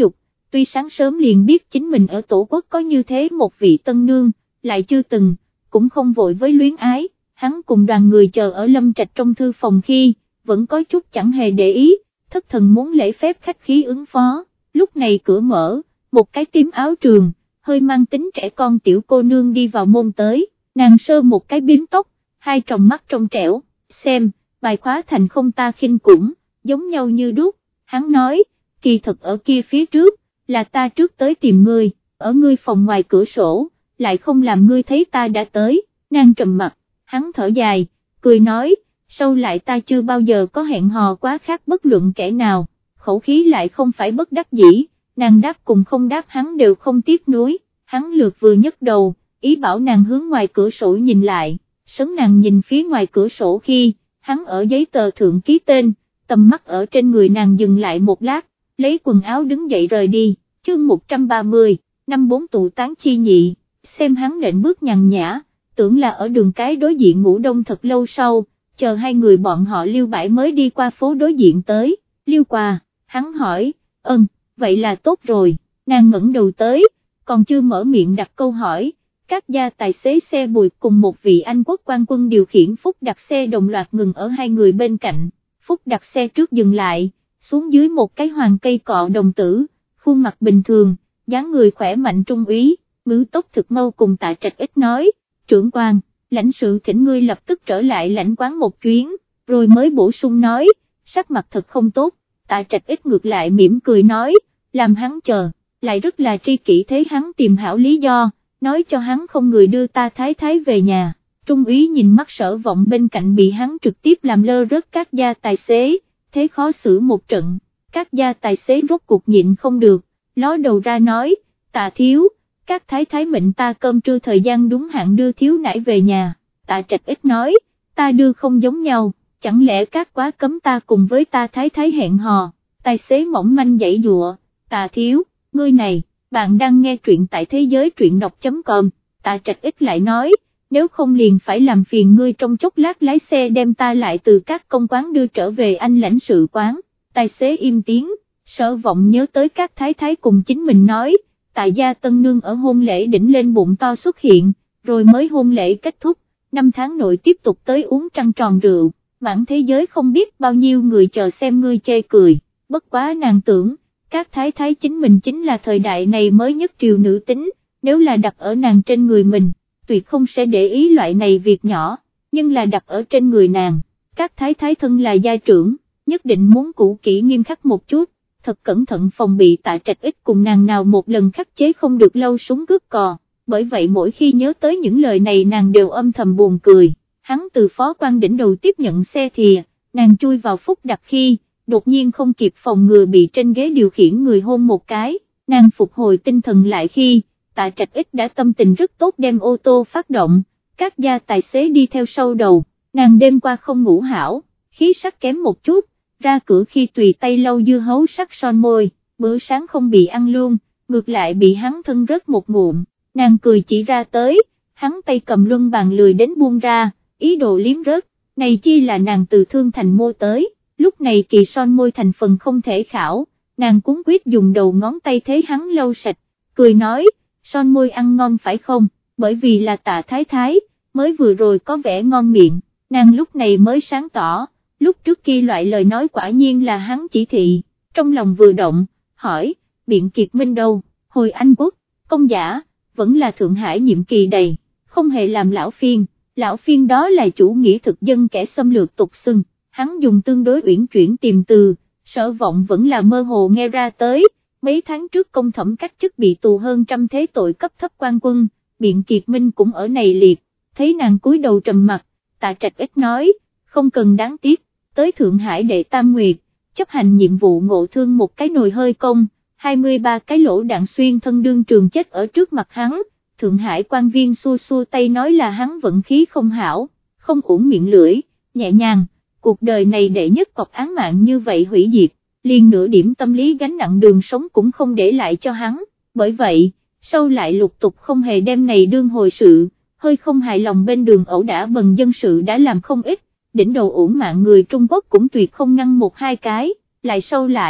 A: tuy sáng sớm liền biết chính mình ở tổ quốc có như thế một vị tân nương, lại chưa từng, cũng không vội với luyến ái, hắn cùng đoàn người chờ ở Lâm Trạch trong thư phòng khi, vẫn có chút chẳng hề để ý, thất thần muốn lễ phép khách khí ứng phó, lúc này cửa mở, một cái tím áo trường, hơi mang tính trẻ con tiểu cô nương đi vào môn tới, nàng sơ một cái bím tóc, hai tròng mắt trong trẻo, xem, bài khóa thành không ta khinh cũng, giống nhau như đúc, hắn nói, kỳ thật ở kia phía trước, là ta trước tới tìm ngươi, ở ngươi phòng ngoài cửa sổ, lại không làm ngươi thấy ta đã tới, nàng trầm mặt, hắn thở dài, cười nói, sau lại ta chưa bao giờ có hẹn hò quá khác bất luận kẻ nào, khẩu khí lại không phải bất đắc dĩ, nàng đáp cùng không đáp hắn đều không tiếc nuối, hắn lượt vừa nhấc đầu, ý bảo nàng hướng ngoài cửa sổ nhìn lại, sấn nàng nhìn phía ngoài cửa sổ khi, hắn ở giấy tờ thượng ký tên, tầm mắt ở trên người nàng dừng lại một lát, lấy quần áo đứng dậy rời đi, chương một trăm ba mươi, năm bốn tụ tán chi nhị, xem hắn nện bước nhàn nhã, tưởng là ở đường cái đối diện ngủ đông thật lâu sau, chờ hai người bọn họ Liêu bãi mới đi qua phố đối diện tới, Liêu qua, hắn hỏi, ơn, vậy là tốt rồi, nàng ngẩng đầu tới, còn chưa mở miệng đặt câu hỏi, các gia tài xế xe Bùi cùng một vị Anh quốc quan quân điều khiển Phúc đặt xe đồng loạt ngừng ở hai người bên cạnh, Phúc đặt xe trước dừng lại, xuống dưới một cái hoàng cây cọ đồng tử, khuôn mặt bình thường, dáng người khỏe mạnh trung úy, ngữ tốc thực mau cùng Tạ Trạch ít nói, trưởng quan, lãnh sự thỉnh ngươi lập tức trở lại lãnh quán một chuyến, rồi mới bổ sung nói, sắc mặt thật không tốt, Tạ Trạch ít ngược lại mỉm cười nói, làm hắn chờ, lại rất là tri kỷ thấy hắn tìm hảo lý do, nói cho hắn không người đưa ta thái thái về nhà, trung úy nhìn mắt Sở Vọng bên cạnh bị hắn trực tiếp làm lơ rớt các gia tài xế, thế khó xử một trận, các gia tài xế rốt cuộc nhịn không được, ló đầu ra nói, Tạ thiếu, các thái thái mệnh ta cơm trưa thời gian đúng hạn đưa thiếu nải về nhà, Tạ Trạch ít nói, ta đưa không giống nhau, chẳng lẽ các quá cấm ta cùng với ta thái thái hẹn hò, tài xế mỏng manh dãy dụa, Tạ thiếu, ngươi này, bạn đang nghe truyện tại thế giới truyện đọc.com, Tạ Trạch ít lại nói, nếu không liền phải làm phiền ngươi trong chốc lát lái xe đem ta lại từ các công quán đưa trở về anh lãnh sự quán, tài xế im tiếng, Sở Vọng nhớ tới các thái thái cùng chính mình nói, tại gia tân nương ở hôn lễ đỉnh lên bụng to xuất hiện, rồi mới hôn lễ kết thúc, năm tháng nội tiếp tục tới uống trăng tròn rượu, mãn thế giới không biết bao nhiêu người chờ xem ngươi chê cười, bất quá nàng tưởng, các thái thái chính mình chính là thời đại này mới nhất triều nữ tính, nếu là đặt ở nàng trên người mình, tuyệt không sẽ để ý loại này việc nhỏ, nhưng là đặt ở trên người nàng, các thái thái thân là gia trưởng, nhất định muốn cũ kỹ nghiêm khắc một chút, thật cẩn thận phòng bị Tạ Trạch ít cùng nàng nào một lần khắc chế không được lâu súng cướp cò, bởi vậy mỗi khi nhớ tới những lời này nàng đều âm thầm buồn cười, hắn từ phó quan đỉnh đầu tiếp nhận xe thìa, nàng chui vào Phúc đặt khi, đột nhiên không kịp phòng ngừa bị trên ghế điều khiển người hôn một cái, nàng phục hồi tinh thần lại khi, Tạ Trạch ít đã tâm tình rất tốt đem ô tô phát động, các gia tài xế đi theo sau đầu, nàng đêm qua không ngủ hảo, khí sắc kém một chút, ra cửa khi tùy tay lau dưa hấu sắc son môi, bữa sáng không bị ăn luôn, ngược lại bị hắn thân rớt một ngụm, nàng cười chỉ ra tới, hắn tay cầm luân bàn lười đến buông ra, ý đồ liếm rớt, này chi là nàng từ Thương Thành mua tới, lúc này kỳ son môi thành phần không thể khảo, nàng cuốn quyết dùng đầu ngón tay thế hắn lau sạch, cười nói, son môi ăn ngon phải không, bởi vì là Tạ thái thái, mới vừa rồi có vẻ ngon miệng, nàng lúc này mới sáng tỏ, lúc trước kia loại lời nói quả nhiên là hắn chỉ thị, trong lòng vừa động, hỏi, Biện Kiệt Minh đâu, hồi Anh Quốc, công giả, vẫn là Thượng Hải nhiệm kỳ đầy, không hề làm lão phiên, lão phiên đó là chủ nghĩa thực dân kẻ xâm lược tục xưng, hắn dùng tương đối uyển chuyển tìm từ, Sở Vọng vẫn là mơ hồ nghe ra tới, mấy tháng trước công thẩm cách chức bị tù hơn trăm thế tội cấp thấp quan quân, Biện Kiệt Minh cũng ở này liệt, thấy nàng cúi đầu trầm mặt, Tạ Trạch ít nói, không cần đáng tiếc, tới Thượng Hải đệ tam nguyệt, chấp hành nhiệm vụ ngộ thương một cái nồi hơi công, hai mươi ba cái lỗ đạn xuyên thân đương trường chết ở trước mặt hắn, Thượng Hải quan viên xua xua tay nói là hắn vận khí không hảo, không uổng miệng lưỡi, nhẹ nhàng, cuộc đời này đệ nhất cọc án mạng như vậy hủy diệt, liền nửa điểm tâm lý gánh nặng đường sống cũng không để lại cho hắn, bởi vậy, sau lại lục tục không hề đem này đương hồi sự, hơi không hài lòng bên đường ẩu đả bần dân sự đã làm không ít, đỉnh đầu uổng mạng người Trung Quốc cũng tuyệt không ngăn một hai cái, lại sau lại,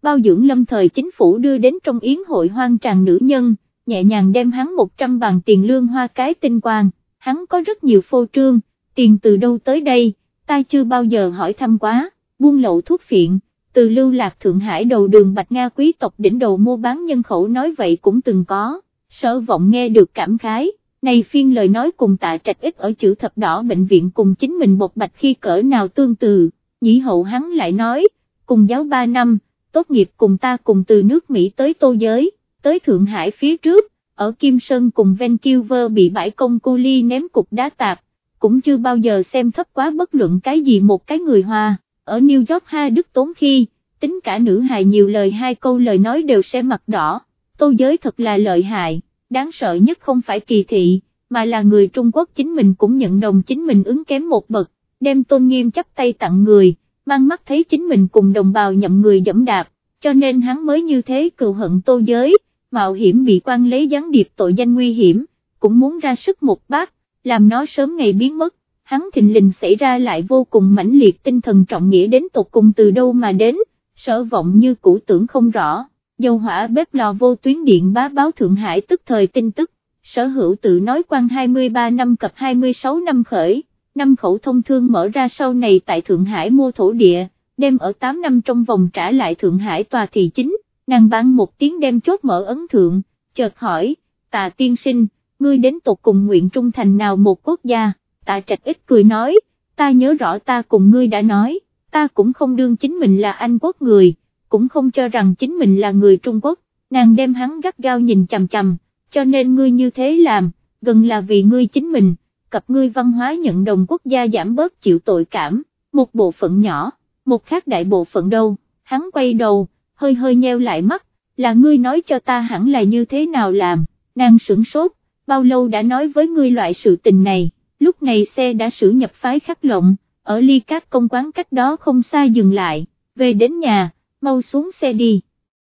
A: bao dưỡng lâm thời chính phủ đưa đến trong yến hội hoang tràn nữ nhân, nhẹ nhàng đem hắn một trăm vàng tiền lương hoa cái tinh quang, hắn có rất nhiều phô trương, tiền từ đâu tới đây, ta chưa bao giờ hỏi thăm quá, buôn lậu thuốc phiện, từ lưu lạc Thượng Hải đầu đường Bạch Nga quý tộc đỉnh đầu mua bán nhân khẩu nói vậy cũng từng có, Sở Vọng nghe được cảm khái, này phiên lời nói cùng Tạ Trạch Ích ở chữ thập đỏ bệnh viện cùng chính mình bộc bạch khi cỡ nào tương tự, nhĩ hậu hắn lại nói, cùng giáo ba năm, tốt nghiệp cùng ta cùng từ nước Mỹ tới Tô Giới, tới Thượng Hải phía trước, ở Kim Sơn cùng Vancouver bị bãi công cu ly ném cục đá tạp, cũng chưa bao giờ xem thấp quá bất luận cái gì một cái người Hoa, ở New York ha Đức Tốn khi, tính cả nữ hài nhiều lời hai câu lời nói đều sẽ mặt đỏ, Tô Giới thật là lợi hại, đáng sợ nhất không phải kỳ thị, mà là người Trung Quốc chính mình cũng nhận đồng chính mình ứng kém một bậc, đem tôn nghiêm chắp tay tặng người, mang mắt thấy chính mình cùng đồng bào nhậm người dẫm đạp, cho nên hắn mới như thế cừu hận Tô Giới, mạo hiểm bị quan lấy gián điệp tội danh nguy hiểm, cũng muốn ra sức một bát, làm nó sớm ngày biến mất, hắn thình lình xảy ra lại vô cùng mãnh liệt tinh thần trọng nghĩa đến tột cùng từ đâu mà đến, Sở Vọng như cũ tưởng không rõ, dầu hỏa bếp lò vô tuyến điện bá báo Thượng Hải tức thời tin tức, Sở Hữu tự nói quan hai mươi ba năm cập hai mươi sáu năm khởi, năm khẩu thông thương mở ra sau này tại Thượng Hải mua thổ địa, đem ở tám năm trong vòng trả lại Thượng Hải tòa thị chính, nàng ban một tiếng đem chốt mở ấn thượng, chợt hỏi, Tạ tiên sinh, ngươi đến tột cùng nguyện trung thành nào một quốc gia, Tạ Trạch Ích cười nói, ta nhớ rõ ta cùng ngươi đã nói, ta cũng không đương chính mình là Anh quốc người, cũng không cho rằng chính mình là người Trung Quốc, nàng đem hắn gắt gao nhìn chằm chằm, cho nên ngươi như thế làm, gần là vì ngươi chính mình, cặp ngươi văn hóa nhận đồng quốc gia giảm bớt chịu tội cảm, một bộ phận nhỏ, một khác đại bộ phận đâu, hắn quay đầu, hơi hơi nheo lại mắt, là ngươi nói cho ta hẳn là như thế nào làm, nàng sửng sốt, bao lâu đã nói với ngươi loại sự tình này, lúc này xe đã xử nhập phái Khắc Lộng, ở ly các công quán cách đó không xa dừng lại, về đến nhà, mau xuống xe đi.